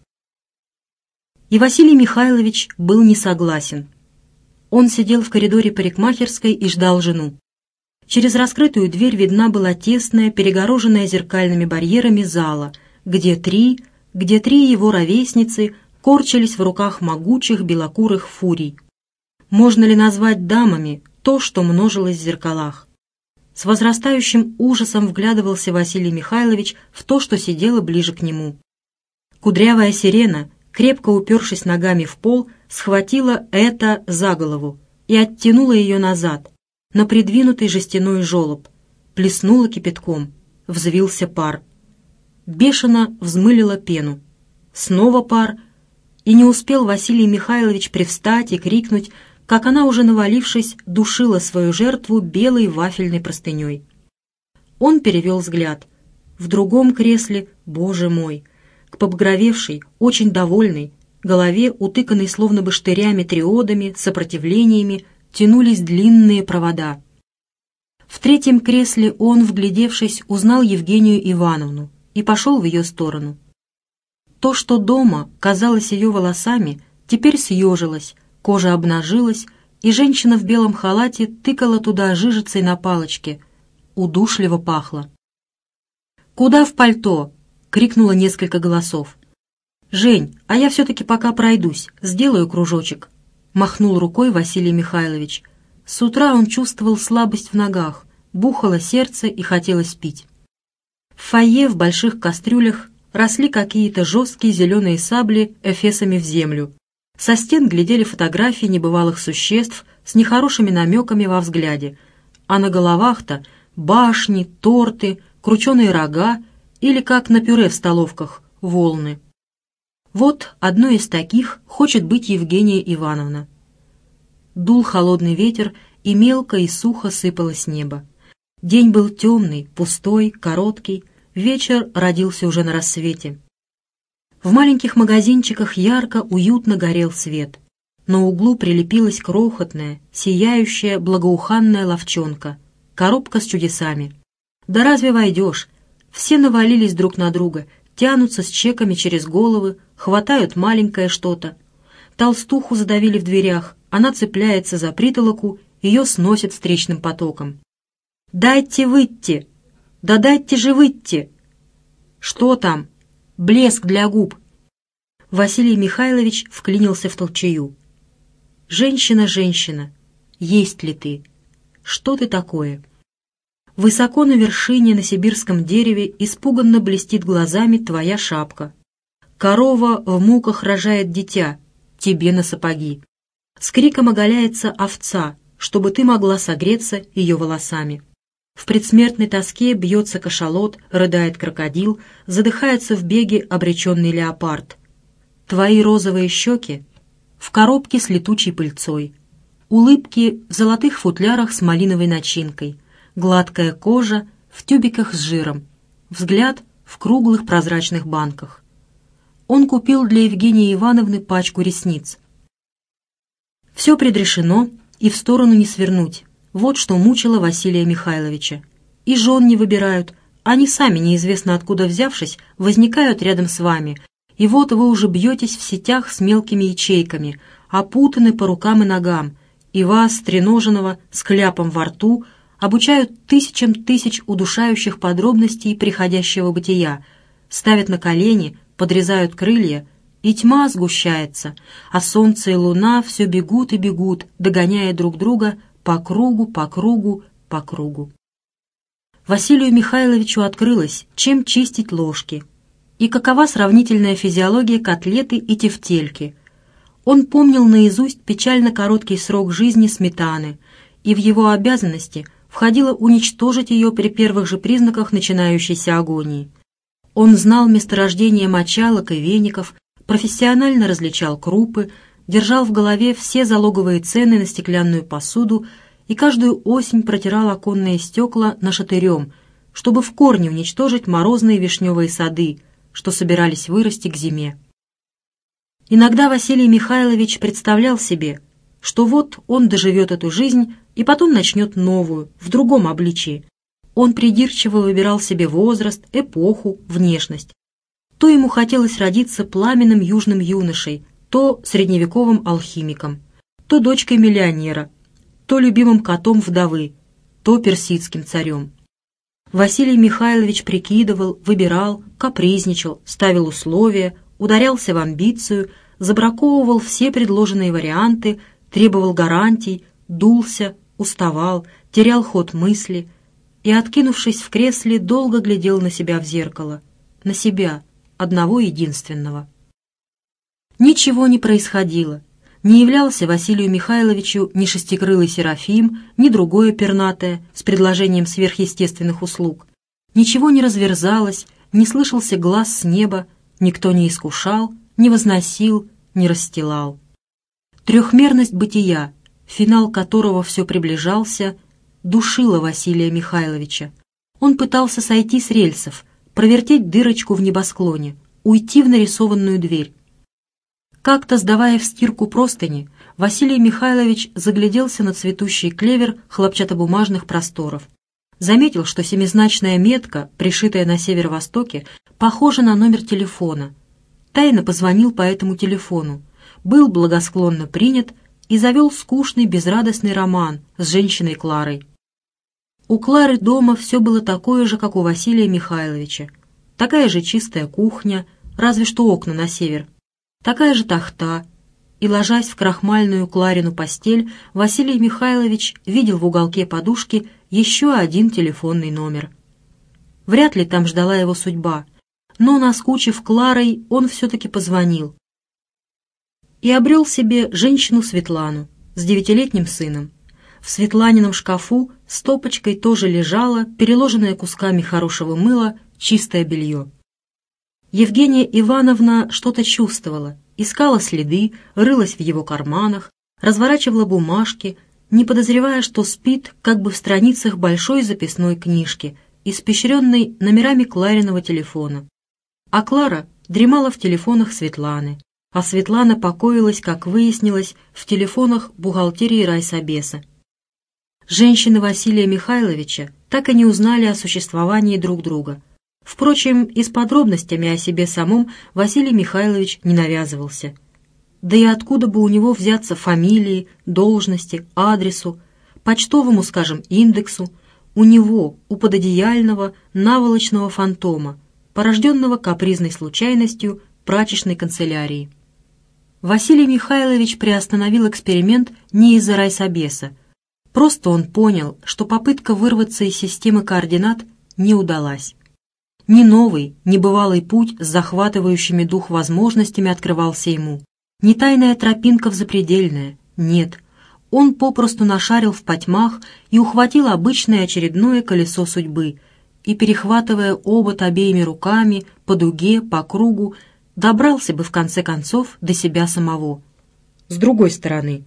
И Василий Михайлович был не согласен. Он сидел в коридоре парикмахерской и ждал жену. Через раскрытую дверь видна была тесная, перегороженная зеркальными барьерами зала, где три его ровесницы корчились в руках могучих белокурых фурий. Можно ли назвать дамами то, что множилось в зеркалах? С возрастающим ужасом вглядывался Василий Михайлович в то, что сидело ближе к нему. Кудрявая сирена, крепко упершись ногами в пол, схватила это за голову и оттянула ее назад, на придвинутый жестяной желоб, плеснула кипятком, взвился пар. Бешено взмылила пену. Снова пар, и не успел Василий Михайлович привстать и крикнуть, как она, уже навалившись, душила свою жертву белой вафельной простыней. Он перевел взгляд. В другом кресле, боже мой, к побагровевшей, очень довольной, голове, утыканной словно бы штырями, триодами, сопротивлениями, тянулись длинные провода. В третьем кресле он, вглядевшись, узнал Евгению Ивановну и пошел в ее сторону. То, что дома казалось ее волосами, теперь съежилось, кожа обнажилась, и женщина в белом халате тыкала туда жижицей на палочке. Удушливо пахло. «Куда в пальто?» — крикнуло несколько голосов. «Жень, а я все-таки пока пройдусь, сделаю кружочек», — махнул рукой Василий Михайлович. С утра он чувствовал слабость в ногах, бухало сердце и хотелось пить. В фойе в больших кастрюлях росли какие-то жесткие зеленые сабли эфесами в землю. Со стен глядели фотографии небывалых существ с нехорошими намеками во взгляде, а на головах-то башни, торты, крученые рога или, как на пюре в столовках, волны. Вот одной из таких хочет быть Евгения Ивановна. Дул холодный ветер, и мелко и сухо сыпалось небо. День был темный, пустой, короткий, вечер родился уже на рассвете. В маленьких магазинчиках ярко, уютно горел свет. На углу прилепилась крохотная, сияющая, благоуханная ловчонка, коробка с чудесами. Да разве войдешь? Все навалились друг на друга, тянутся с чеками через головы, хватают маленькое что-то. Толстуху задавили в дверях, она цепляется за притолоку, ее сносит встречным потоком. «Дайте выйти! Да дайте же выйти!» «Что там?» «Блеск для губ!» Василий Михайлович вклинился в толчею. «Женщина, женщина, есть ли ты? Что ты такое?» Высоко на вершине на сибирском дереве испуганно блестит глазами твоя шапка. Корова в муках рожает дитя, тебе на сапоги. С криком оголяется овца, чтобы ты могла согреться ее волосами. В предсмертной тоске бьется кашалот, рыдает крокодил, задыхается в беге обреченный леопард. Твои розовые щеки в коробке с летучей пыльцой, улыбки в золотых футлярах с малиновой начинкой, гладкая кожа в тюбиках с жиром, взгляд в круглых прозрачных банках. Он купил для Евгении Ивановны пачку ресниц. Все предрешено, и в сторону не свернуть. Вот что мучило Василия Михайловича. И жен не выбирают, они сами, неизвестно откуда взявшись, возникают рядом с вами, и вот вы уже бьетесь в сетях с мелкими ячейками, опутаны по рукам и ногам, и вас, стреноженного, с кляпом во рту, обучают тысячам тысяч удушающих подробностей приходящего бытия, ставят на колени, подрезают крылья, и тьма сгущается, а солнце и луна все бегут и бегут, догоняя друг друга по кругу, по кругу, по кругу. Василию Михайловичу открылось, чем чистить ложки, и какова сравнительная физиология котлеты и тефтельки. Он помнил наизусть печально короткий срок жизни сметаны, и в его обязанности входило уничтожить ее при первых же признаках начинающейся агонии. Он знал месторождение мочалок и веников, профессионально различал крупы, держал в голове все залоговые цены на стеклянную посуду и каждую осень протирал оконные стекла нашатырем, чтобы в корне уничтожить морозные вишневые сады, что собирались вырасти к зиме. Иногда Василий Михайлович представлял себе, что вот он доживет эту жизнь и потом начнет новую, в другом обличии. Он придирчиво выбирал себе возраст, эпоху, внешность. То ему хотелось родиться пламенным южным юношей, то средневековым алхимиком, то дочкой миллионера, то любимым котом вдовы, то персидским царем. Василий Михайлович прикидывал, выбирал, капризничал, ставил условия, ударялся в амбицию, забраковывал все предложенные варианты, требовал гарантий, дулся, уставал, терял ход мысли и, откинувшись в кресле, долго глядел на себя в зеркало, на себя, одного единственного. Ничего не происходило. Не являлся Василию Михайловичу ни шестикрылый Серафим, ни другое пернатое с предложением сверхъестественных услуг. Ничего не разверзалось, не слышался глаз с неба, никто не искушал, не возносил, не расстилал. Трехмерность бытия, финал которого все приближался, душила Василия Михайловича. Он пытался сойти с рельсов, провертеть дырочку в небосклоне, уйти в нарисованную дверь. Как-то, сдавая в стирку простыни, Василий Михайлович загляделся на цветущий клевер хлопчатобумажных просторов. Заметил, что семизначная метка, пришитая на северо-востоке, похожа на номер телефона. Тайно позвонил по этому телефону, был благосклонно принят и завел скучный, безрадостный роман с женщиной Кларой. У Клары дома все было такое же, как у Василия Михайловича. Такая же чистая кухня, разве что окна на север. Такая же тахта, и, ложась в крахмальную Кларину постель, Василий Михайлович видел в уголке подушки еще один телефонный номер. Вряд ли там ждала его судьба, но, наскучив Кларой, он все-таки позвонил и обрел себе женщину Светлану с 9-летним сыном. В Светланином шкафу стопочкой тоже лежало, переложенное кусками хорошего мыла, чистое белье. Евгения Ивановна что-то чувствовала, искала следы, рылась в его карманах, разворачивала бумажки, не подозревая, что спит как бы в страницах большой записной книжки, испещренной номерами Клариного телефона. А Клара дремала в телефонах Светланы, а Светлана покоилась, как выяснилось, в телефонах бухгалтерии райсобеса. Женщины Василия Михайловича так и не узнали о существовании друг друга. Впрочем, и с подробностями о себе самом Василий Михайлович не навязывался. Да и откуда бы у него взяться фамилии, должности, адресу, почтовому, скажем, индексу, у него, у пододеяльного, наволочного фантома, порожденного капризной случайностью прачечной канцелярии. Василий Михайлович приостановил эксперимент не из-за райсобеса. Просто он понял, что попытка вырваться из системы координат не удалась. Ни новый, ни бывалый путь с захватывающими дух возможностями открывался ему. Ни тайная тропинка в запредельное. Нет. Он попросту нашарил в потьмах и ухватил обычное очередное колесо судьбы, и, перехватывая обод обеими руками, по дуге, по кругу, добрался бы в конце концов до себя самого. С другой стороны.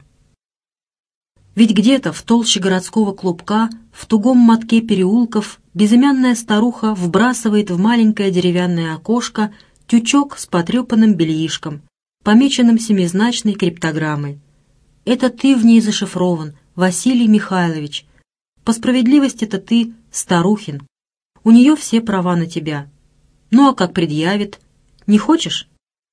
Ведь где-то в толще городского клубка, в тугом мотке переулков, безымянная старуха вбрасывает в маленькое деревянное окошко тючок с потрепанным бельишком, помеченным семизначной криптограммой. Это ты в ней зашифрован, Василий Михайлович. По справедливости-то ты старухин. У нее все права на тебя. Ну а как предъявит? Не хочешь?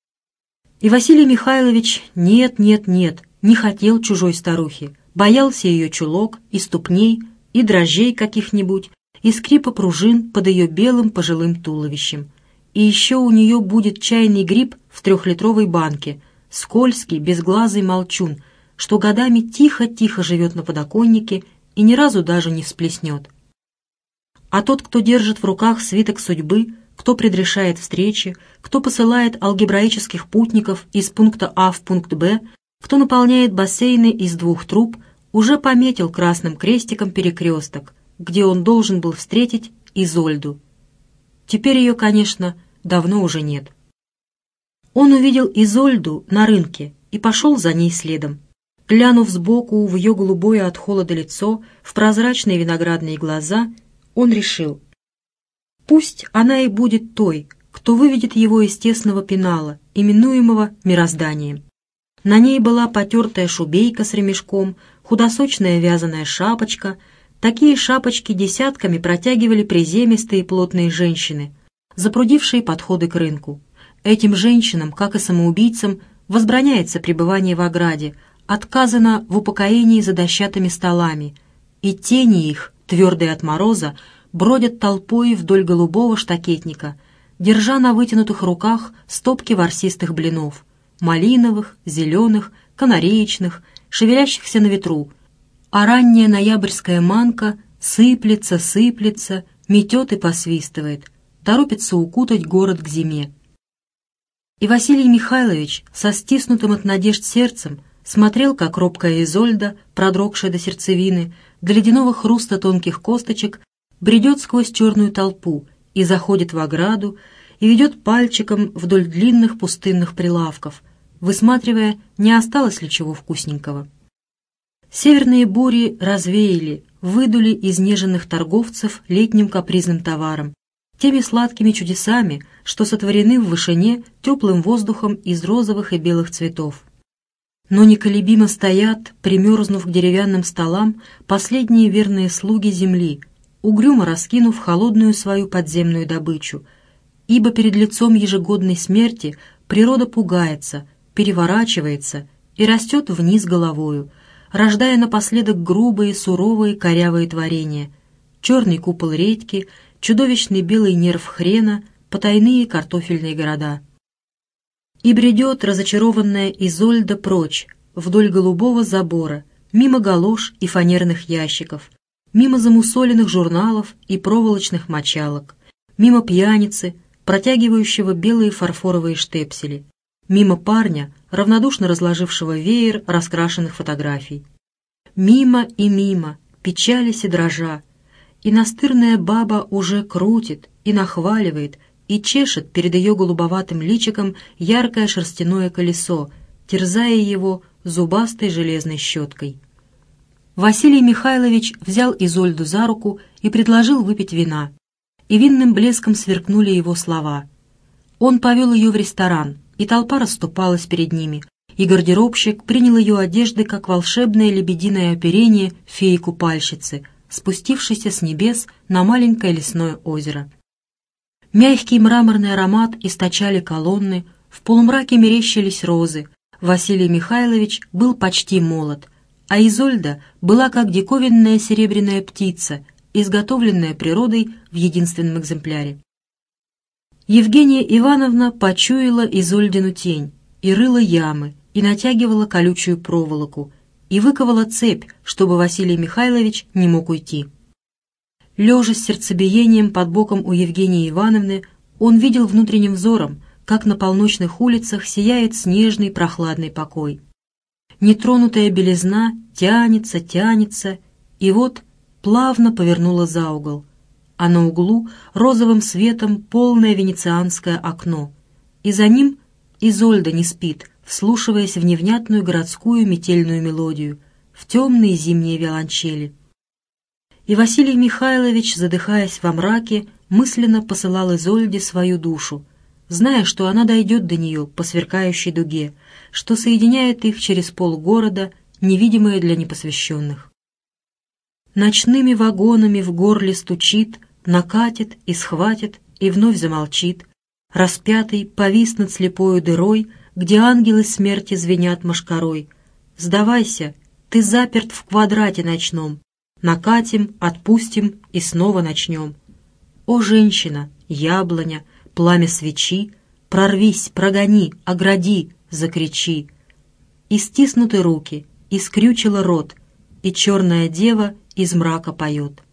И Василий Михайлович нет, не хотел чужой старухи, боялся ее чулок и ступней, и дрожжей каких-нибудь, и скрипа пружин под ее белым пожилым туловищем. И еще у нее будет чайный гриб в 3-литровой банке, скользкий, безглазый молчун, что годами тихо-тихо живет на подоконнике и ни разу даже не всплеснет. А тот, кто держит в руках свиток судьбы, кто предрешает встречи, кто посылает алгебраических путников из пункта А в пункт Б, кто наполняет бассейны из 2 труб, уже пометил красным крестиком перекресток, где он должен был встретить Изольду. Теперь ее, конечно, давно уже нет. Он увидел Изольду на рынке и пошел за ней следом. Глянув сбоку в ее голубое от холода лицо, в прозрачные виноградные глаза, он решил, пусть она и будет той, кто выведет его из тесного пенала, именуемого мирозданием. На ней была потертая шубейка с ремешком, худосочная вязаная шапочка. Такие шапочки десятками протягивали приземистые плотные женщины, запрудившие подходы к рынку. Этим женщинам, как и самоубийцам, возбраняется пребывание в ограде, отказано в упокоении за дощатыми столами, и тени их, твердые от мороза, бродят толпой вдоль голубого штакетника, держа на вытянутых руках стопки ворсистых блинов, малиновых, зеленых, канареечных, шевелящихся на ветру, а ранняя ноябрьская манка сыплется, метет и посвистывает, торопится укутать город к зиме. И Василий Михайлович со стиснутым от надежд сердцем смотрел, как робкая Изольда, продрогшая до сердцевины, до ледяного хруста тонких косточек, бредет сквозь черную толпу и заходит в ограду, и ведет пальчиком вдоль длинных пустынных прилавков, высматривая, не осталось ли чего вкусненького. Северные бури развеяли, выдули изнеженных торговцев летним капризным товаром, теми сладкими чудесами, что сотворены в вышине теплым воздухом из розовых и белых цветов. Но неколебимо стоят, примерзнув к деревянным столам, последние верные слуги земли, угрюмо раскинув холодную свою подземную добычу, ибо перед лицом ежегодной смерти природа пугается, переворачивается и растет вниз головою, рождая напоследок грубые, суровые, корявые творения, черный купол редьки, чудовищный белый нерв хрена, потайные картофельные города. И бредет разочарованная Изольда прочь, вдоль голубого забора, мимо галош и фанерных ящиков, мимо замусоленных журналов и проволочных мочалок, мимо пьяницы, протягивающего белые фарфоровые штепсели, мимо парня, равнодушно разложившего веер раскрашенных фотографий. Мимо и мимо, печались и дрожа, и настырная баба уже крутит и нахваливает, и чешет перед ее голубоватым личиком яркое шерстяное колесо, терзая его зубастой железной щеткой. Василий Михайлович взял Изольду за руку и предложил выпить вина, и винным блеском сверкнули его слова. Он повел ее в ресторан, и толпа расступалась перед ними, и гардеробщик принял ее одежды как волшебное лебединое оперение феи-купальщицы, спустившейся с небес на маленькое лесное озеро. Мягкий мраморный аромат источали колонны, в полумраке мерещились розы. Василий Михайлович был почти молод, а Изольда была как диковинная серебряная птица, изготовленная природой в единственном экземпляре. Евгения Ивановна почуяла Изольдину тень и рыла ямы, и натягивала колючую проволоку, и выковала цепь, чтобы Василий Михайлович не мог уйти. Лежа с сердцебиением под боком у Евгении Ивановны, он видел внутренним взором, как на полночных улицах сияет снежный прохладный покой. нетронутая белизна тянется, тянется, и вот плавно повернула за угол, а на углу розовым светом полное венецианское окно, и за ним Изольда не спит, вслушиваясь в невнятную городскую метельную мелодию, в темные зимние виолончели. И Василий Михайлович, задыхаясь во мраке, мысленно посылал Изольде свою душу, зная, что она дойдет до нее по сверкающей дуге, что соединяет их через полгорода, невидимое для непосвященных. Ночными вагонами в горле стучит, накатит и схватит, и вновь замолчит. Распятый повис над слепою дырой, где ангелы смерти звенят мошкарой. Сдавайся, ты заперт в квадрате ночном. Накатим, отпустим и снова начнем. О, женщина, яблоня, пламя свечи, прорвись, прогони, огради, закричи. И стиснуты руки, и скрючила рот, и черная дева из мрака поет.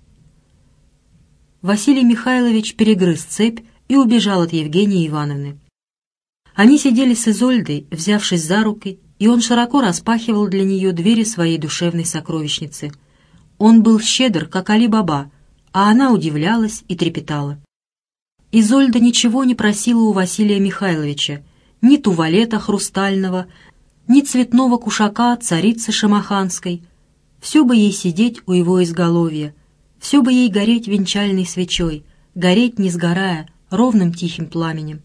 Василий Михайлович перегрыз цепь и убежал от Евгении Ивановны. Они сидели с Изольдой, взявшись за руки, и он широко распахивал для нее двери своей душевной сокровищницы. Он был щедр, как Али-Баба, а она удивлялась и трепетала. Изольда ничего не просила у Василия Михайловича, ни туалета хрустального, ни цветного кушака царицы шамаханской. Все бы ей сидеть у его изголовья, все бы ей гореть венчальной свечой, гореть не сгорая, ровным тихим пламенем.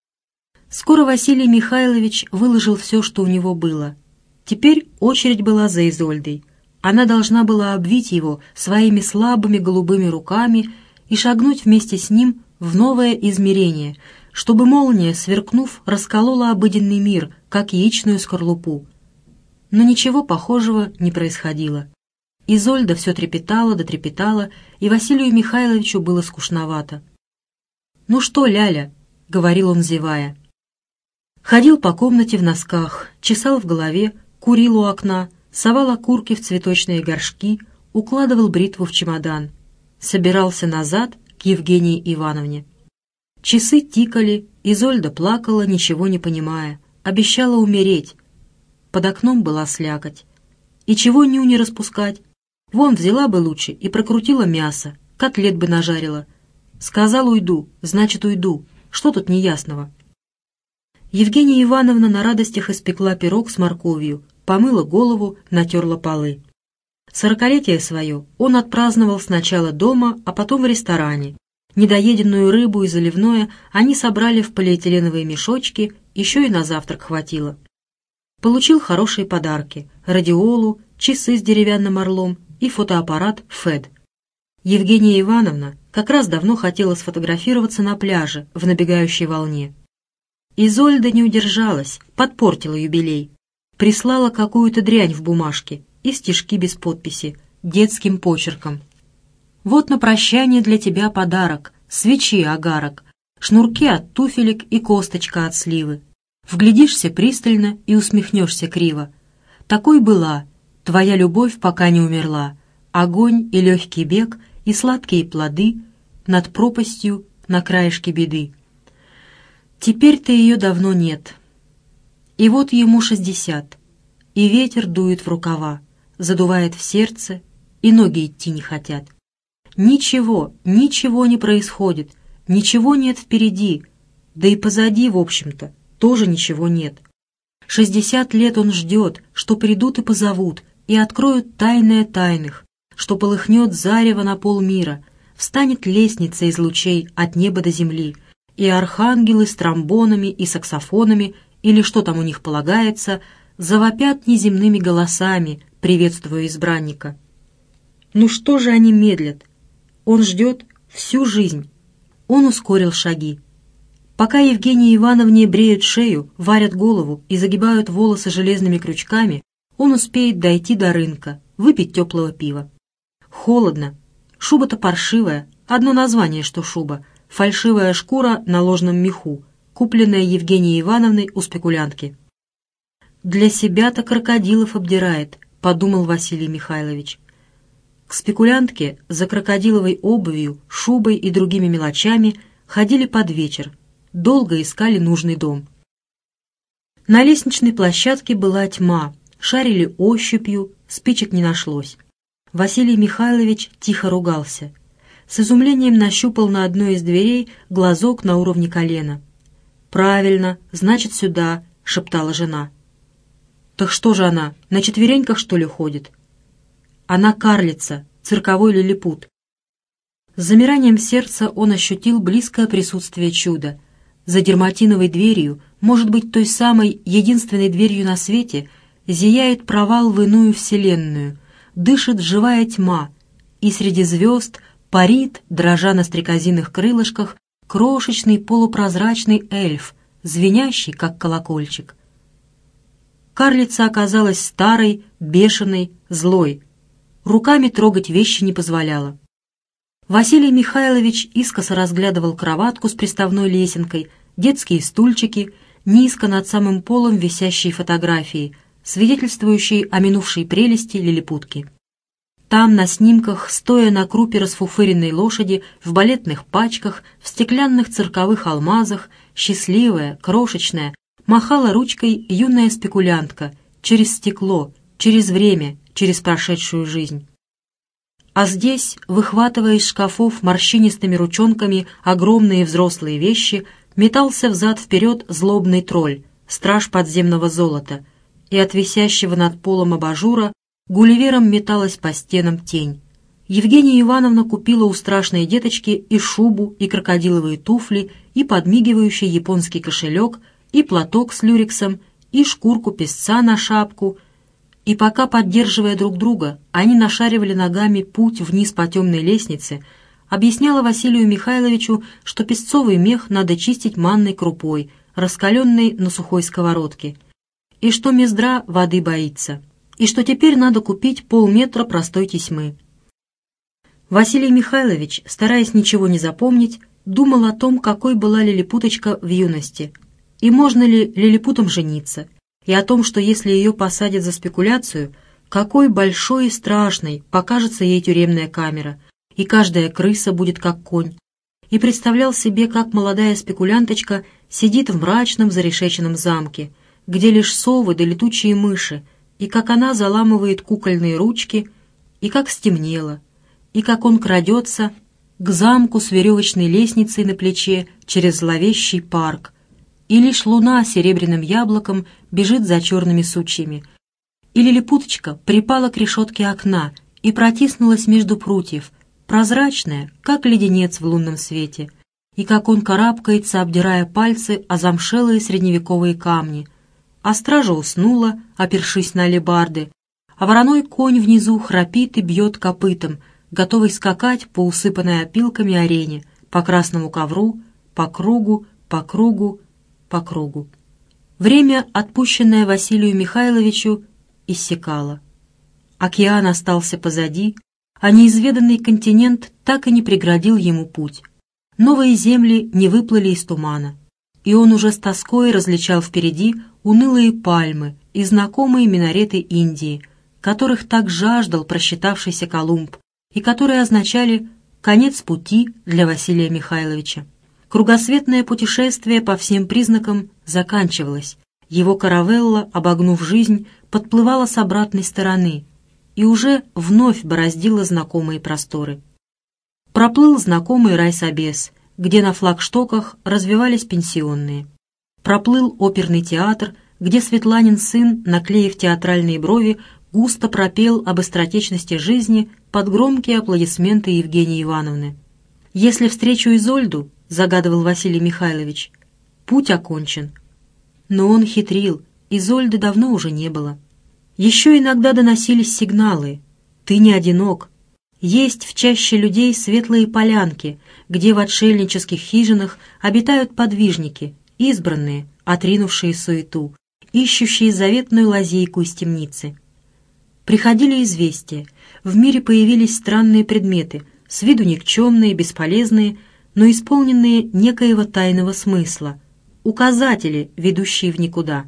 Скоро Василий Михайлович выложил все, что у него было. Теперь очередь была за Изольдой. Она должна была обвить его своими слабыми голубыми руками и шагнуть вместе с ним в новое измерение, чтобы молния, сверкнув, расколола обыденный мир, как яичную скорлупу. Но ничего похожего не происходило. Изольда все трепетала да трепетала, и Василию Михайловичу было скучновато. «Ну что, Ляля?» — говорил он, зевая. Ходил по комнате в носках, чесал в голове, курил у окна, совал окурки в цветочные горшки, укладывал бритву в чемодан. Собирался назад к Евгении Ивановне. Часы тикали, Изольда плакала, ничего не понимая, обещала умереть. Под окном была слякоть. И чего ню не распускать? Вон взяла бы лучше и прокрутила мясо, котлет бы нажарила. Сказал уйду, значит уйду. Что тут неясного? Евгения Ивановна на радостях испекла пирог с морковью, помыла голову, натерла полы. 40-летие свое он отпраздновал сначала дома, а потом в ресторане. Недоеденную рыбу и заливное они собрали в полиэтиленовые мешочки, еще и на завтрак хватило. Получил хорошие подарки — радиолу, часы с деревянным орлом и фотоаппарат «Фэд». Евгения Ивановна как раз давно хотела сфотографироваться на пляже в набегающей волне. Изольда не удержалась, подпортила юбилей. Прислала какую-то дрянь в бумажке и стишки без подписи, детским почерком. «Вот на прощание для тебя подарок, свечи огарок, шнурки от туфелек и косточка от сливы. Вглядишься пристально и усмехнешься криво. Такой была твоя любовь, пока не умерла, огонь и легкий бег, и сладкие плоды над пропастью на краешке беды. Теперь-то ее давно нет. И вот ему 60, и ветер дует в рукава, задувает в сердце, и ноги идти не хотят. Ничего, ничего не происходит, ничего нет впереди, да и позади, в общем-то, тоже ничего нет. 60 лет он ждет, что придут и позовут, и откроют тайное тайных, что полыхнет зарево на полмира, встанет лестница из лучей от неба до земли, и архангелы с тромбонами и саксофонами, или что там у них полагается, завопят неземными голосами, приветствуя избранника. Ну что же они медлят? Он ждет всю жизнь. Он ускорил шаги. Пока Евгении Ивановне бреют шею, варят голову и загибают волосы железными крючками, он успеет дойти до рынка, выпить теплого пива. Холодно. Шуба-то паршивая, одно название, что шуба, фальшивая шкура на ложном меху, купленная Евгенией Ивановной у спекулянтки. «Для себя-то крокодилов обдирает», — подумал Василий Михайлович. К спекулянтке за крокодиловой обувью, шубой и другими мелочами ходили под вечер, долго искали нужный дом. На лестничной площадке была тьма, шарили ощупью, спичек не нашлось. Василий Михайлович тихо ругался. С изумлением нащупал на одной из дверей глазок на уровне колена. «Правильно, значит, сюда», — шептала жена. «Так что же она, на четвереньках, что ли, ходит?» «Она карлица, цирковой лилипут». С замиранием сердца он ощутил близкое присутствие чуда. За дерматиновой дверью, может быть, той самой единственной дверью на свете, зияет провал в иную вселенную, дышит живая тьма, и среди звезд парит, дрожа на стрекозиных крылышках, крошечный полупрозрачный эльф, звенящий, как колокольчик. Карлица оказалась старой, бешеной, злой. Руками трогать вещи не позволяла. Василий Михайлович искоса разглядывал кроватку с приставной лесенкой, детские стульчики, низко над самым полом висящие фотографии, свидетельствующие о минувшей прелести лилипутки. Там, на снимках, стоя на крупе расфуфыренной лошади, в балетных пачках, в стеклянных цирковых алмазах, счастливая, крошечная, махала ручкой юная спекулянтка через стекло, через время, через прошедшую жизнь. А здесь, выхватывая из шкафов морщинистыми ручонками огромные взрослые вещи, метался взад-вперед злобный тролль, страж подземного золота, и от висящего над полом абажура гулливером металась по стенам тень. Евгения Ивановна купила у страшной деточки и шубу, и крокодиловые туфли, и подмигивающий японский кошелек, и платок с люрексом, и шкурку песца на шапку. И пока, поддерживая друг друга, они нашаривали ногами путь вниз по темной лестнице, объясняла Василию Михайловичу, что песцовый мех надо чистить манной крупой, раскаленной на сухой сковородке, и что мездра воды боится, и что теперь надо купить полметра простой тесьмы. Василий Михайлович, стараясь ничего не запомнить, думал о том, какой была лилипуточка в юности, и можно ли лилипутом жениться, и о том, что если ее посадят за спекуляцию, какой большой и страшной покажется ей тюремная камера, и каждая крыса будет как конь, и представлял себе, как молодая спекулянточка сидит в мрачном зарешеченном замке, где лишь совы да летучие мыши, и как она заламывает кукольные ручки, и как стемнело, и как он крадется к замку с веревочной лестницей на плече через зловещий парк, и лишь луна серебряным яблоком бежит за черными сучьями, и лилипуточка припала к решетке окна и протиснулась между прутьев, прозрачная, как леденец в лунном свете, и как он карабкается, обдирая пальцы о замшелые средневековые камни, а стража уснула, опершись на алебарды, а вороной конь внизу храпит и бьет копытом, готовый скакать по усыпанной опилками арене, по красному ковру, по кругу, по кругу, по кругу. Время, отпущенное Василию Михайловичу, иссякало. Океан остался позади, а неизведанный континент так и не преградил ему путь. Новые земли не выплыли из тумана, и он уже с тоской различал впереди унылые пальмы и знакомые минареты Индии, которых так жаждал просчитавшийся Колумб, и которые означали конец пути для Василия Михайловича. Кругосветное путешествие по всем признакам заканчивалось. Его каравелла, обогнув жизнь, подплывала с обратной стороны и уже вновь бороздила знакомые просторы. Проплыл знакомый райсобес, где на флагштоках развивались пенсионные. Проплыл оперный театр, где Светланин сын, наклеив театральные брови, густо пропел об быстротечности жизни под громкие аплодисменты Евгении Ивановны. «Если встречу Изольду, — загадывал Василий Михайлович, — путь окончен». Но он хитрил, Изольды давно уже не было. Еще иногда доносились сигналы: «Ты не одинок. Есть в чаще людей светлые полянки, где в отшельнических хижинах обитают подвижники, избранные, отринувшие суету, ищущие заветную лазейку из темницы». Приходили известия, в мире появились странные предметы, с виду никчемные, бесполезные, но исполненные некоего тайного смысла, указатели, ведущие в никуда.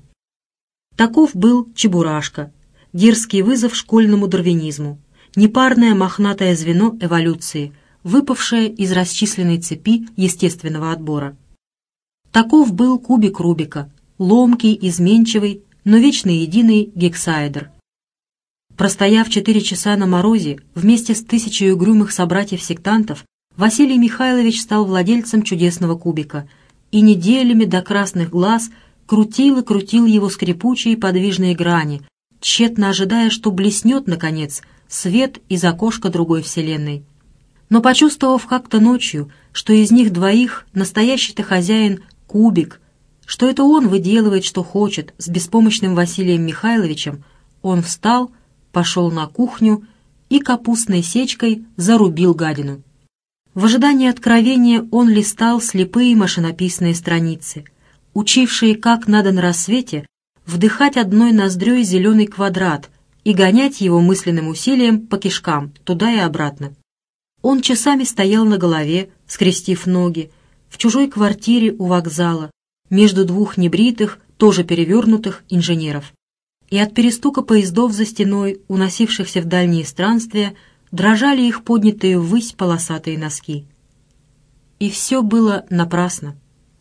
Таков был Чебурашка, дерзкий вызов школьному дарвинизму, непарное мохнатое звено эволюции, выпавшее из расчисленной цепи естественного отбора. Таков был кубик Рубика, ломкий, изменчивый, но вечно единый гексаэдр. Простояв 4 часа на морозе вместе с 1000 угрюмых собратьев-сектантов, Василий Михайлович стал владельцем чудесного кубика и неделями до красных глаз крутил и крутил его скрипучие подвижные грани, тщетно ожидая, что блеснет, наконец, свет из окошка другой вселенной. Но почувствовав как-то ночью, что из них двоих настоящий-то хозяин — кубик, что это он выделывает, что хочет, с беспомощным Василием Михайловичем, он встал, пошел на кухню и капустной сечкой зарубил гадину. В ожидании откровения он листал слепые машинописные страницы, учившие, как надо на рассвете вдыхать одной ноздрёй зеленый квадрат и гонять его мысленным усилием по кишкам, туда и обратно. Он часами стоял на голове, скрестив ноги, в чужой квартире у вокзала, между двух небритых, тоже перевернутых инженеров. И от перестука поездов за стеной, уносившихся в дальние странствия, дрожали их поднятые ввысь полосатые носки. И все было напрасно.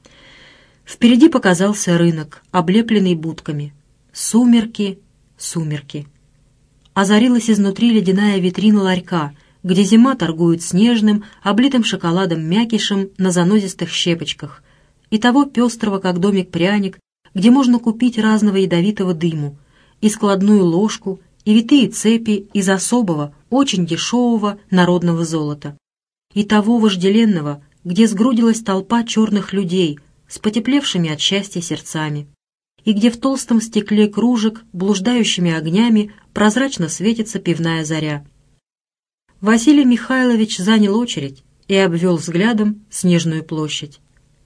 Впереди показался рынок, облепленный будками. Сумерки, сумерки. Озарилась изнутри ледяная витрина ларька, где зима торгует снежным, облитым шоколадом мякишем на занозистых щепочках, и того пестрого, как домик, пряник, где можно купить разного ядовитого дыму, и складную ложку, и витые цепи из особого, очень дешевого народного золота, и того вожделенного, где сгрудилась толпа черных людей с потеплевшими от счастья сердцами, и где в толстом стекле кружек блуждающими огнями прозрачно светится пивная заря. Василий Михайлович занял очередь и обвел взглядом снежную площадь.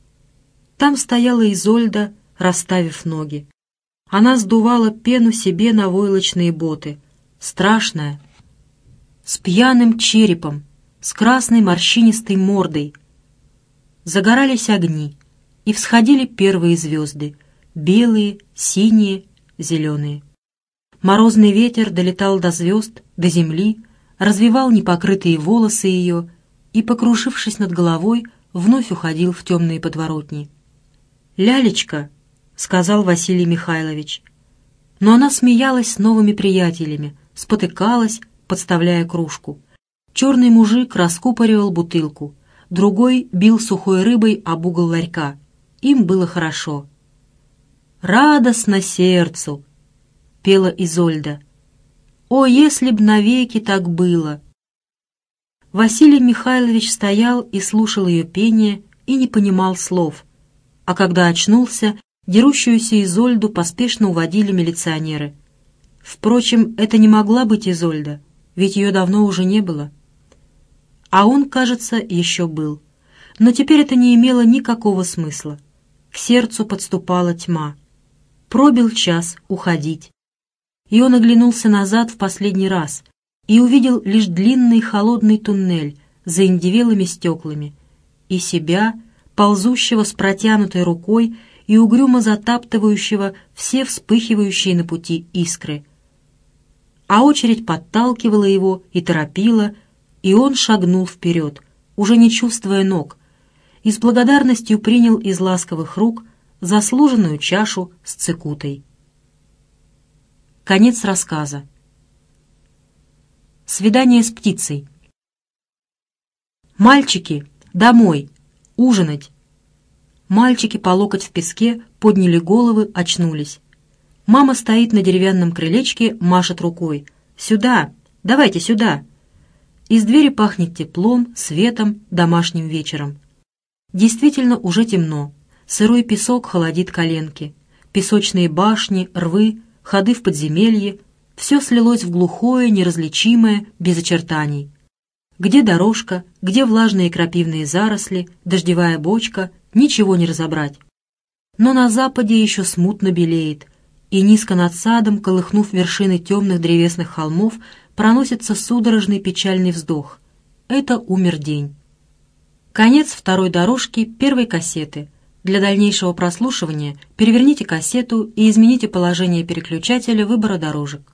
Там стояла Изольда, расставив ноги. Она сдувала пену себе на войлочные боты, страшная, с пьяным черепом, с красной морщинистой мордой. Загорались огни, и всходили первые звезды, белые, синие, зеленые. Морозный ветер долетал до звезд, до земли, развивал непокрытые волосы ее и, покружившись над головой, вновь уходил в темные подворотни. «Лялечка», — сказал Василий Михайлович. Но она смеялась с новыми приятелями, спотыкалась, подставляя кружку. Черный мужик раскупоривал бутылку, другой бил сухой рыбой об угол ларька. Им было хорошо. «Радостно сердцу», — пела Изольда. «О, если б навеки так было!» Василий Михайлович стоял и слушал ее пение и не понимал слов, а когда очнулся, дерущуюся Изольду поспешно уводили милиционеры. Впрочем, это не могла быть Изольда, ведь ее давно уже не было. А он, кажется, еще был. Но теперь это не имело никакого смысла. К сердцу подступала тьма. Пробил час уходить. И он оглянулся назад в последний раз и увидел лишь длинный холодный туннель за заиндевелыми стеклами и себя, ползущего с протянутой рукой и угрюмо затаптывающего все вспыхивающие на пути искры. А очередь подталкивала его и торопила, и он шагнул вперед, уже не чувствуя ног, и с благодарностью принял из ласковых рук заслуженную чашу с цикутой. Конец рассказа. Свидание с птицей. «Мальчики, домой! Ужинать!» Мальчики по локоть в песке подняли головы, очнулись. Мама стоит на деревянном крылечке, машет рукой. «Сюда! Давайте сюда!» Из двери пахнет теплом, светом, домашним вечером. Действительно уже темно. Сырой песок холодит коленки. Песочные башни, рвы, ходы в подземелье — все слилось в глухое, неразличимое, без очертаний. Где дорожка, где влажные крапивные заросли, дождевая бочка — ничего не разобрать. Но на западе еще смутно белеет, и низко над садом, колыхнув вершины темных древесных холмов, проносится судорожный печальный вздох. Это умер день. Конец второй дорожки первой кассеты. Для дальнейшего прослушивания переверните кассету и измените положение переключателя выбора дорожек.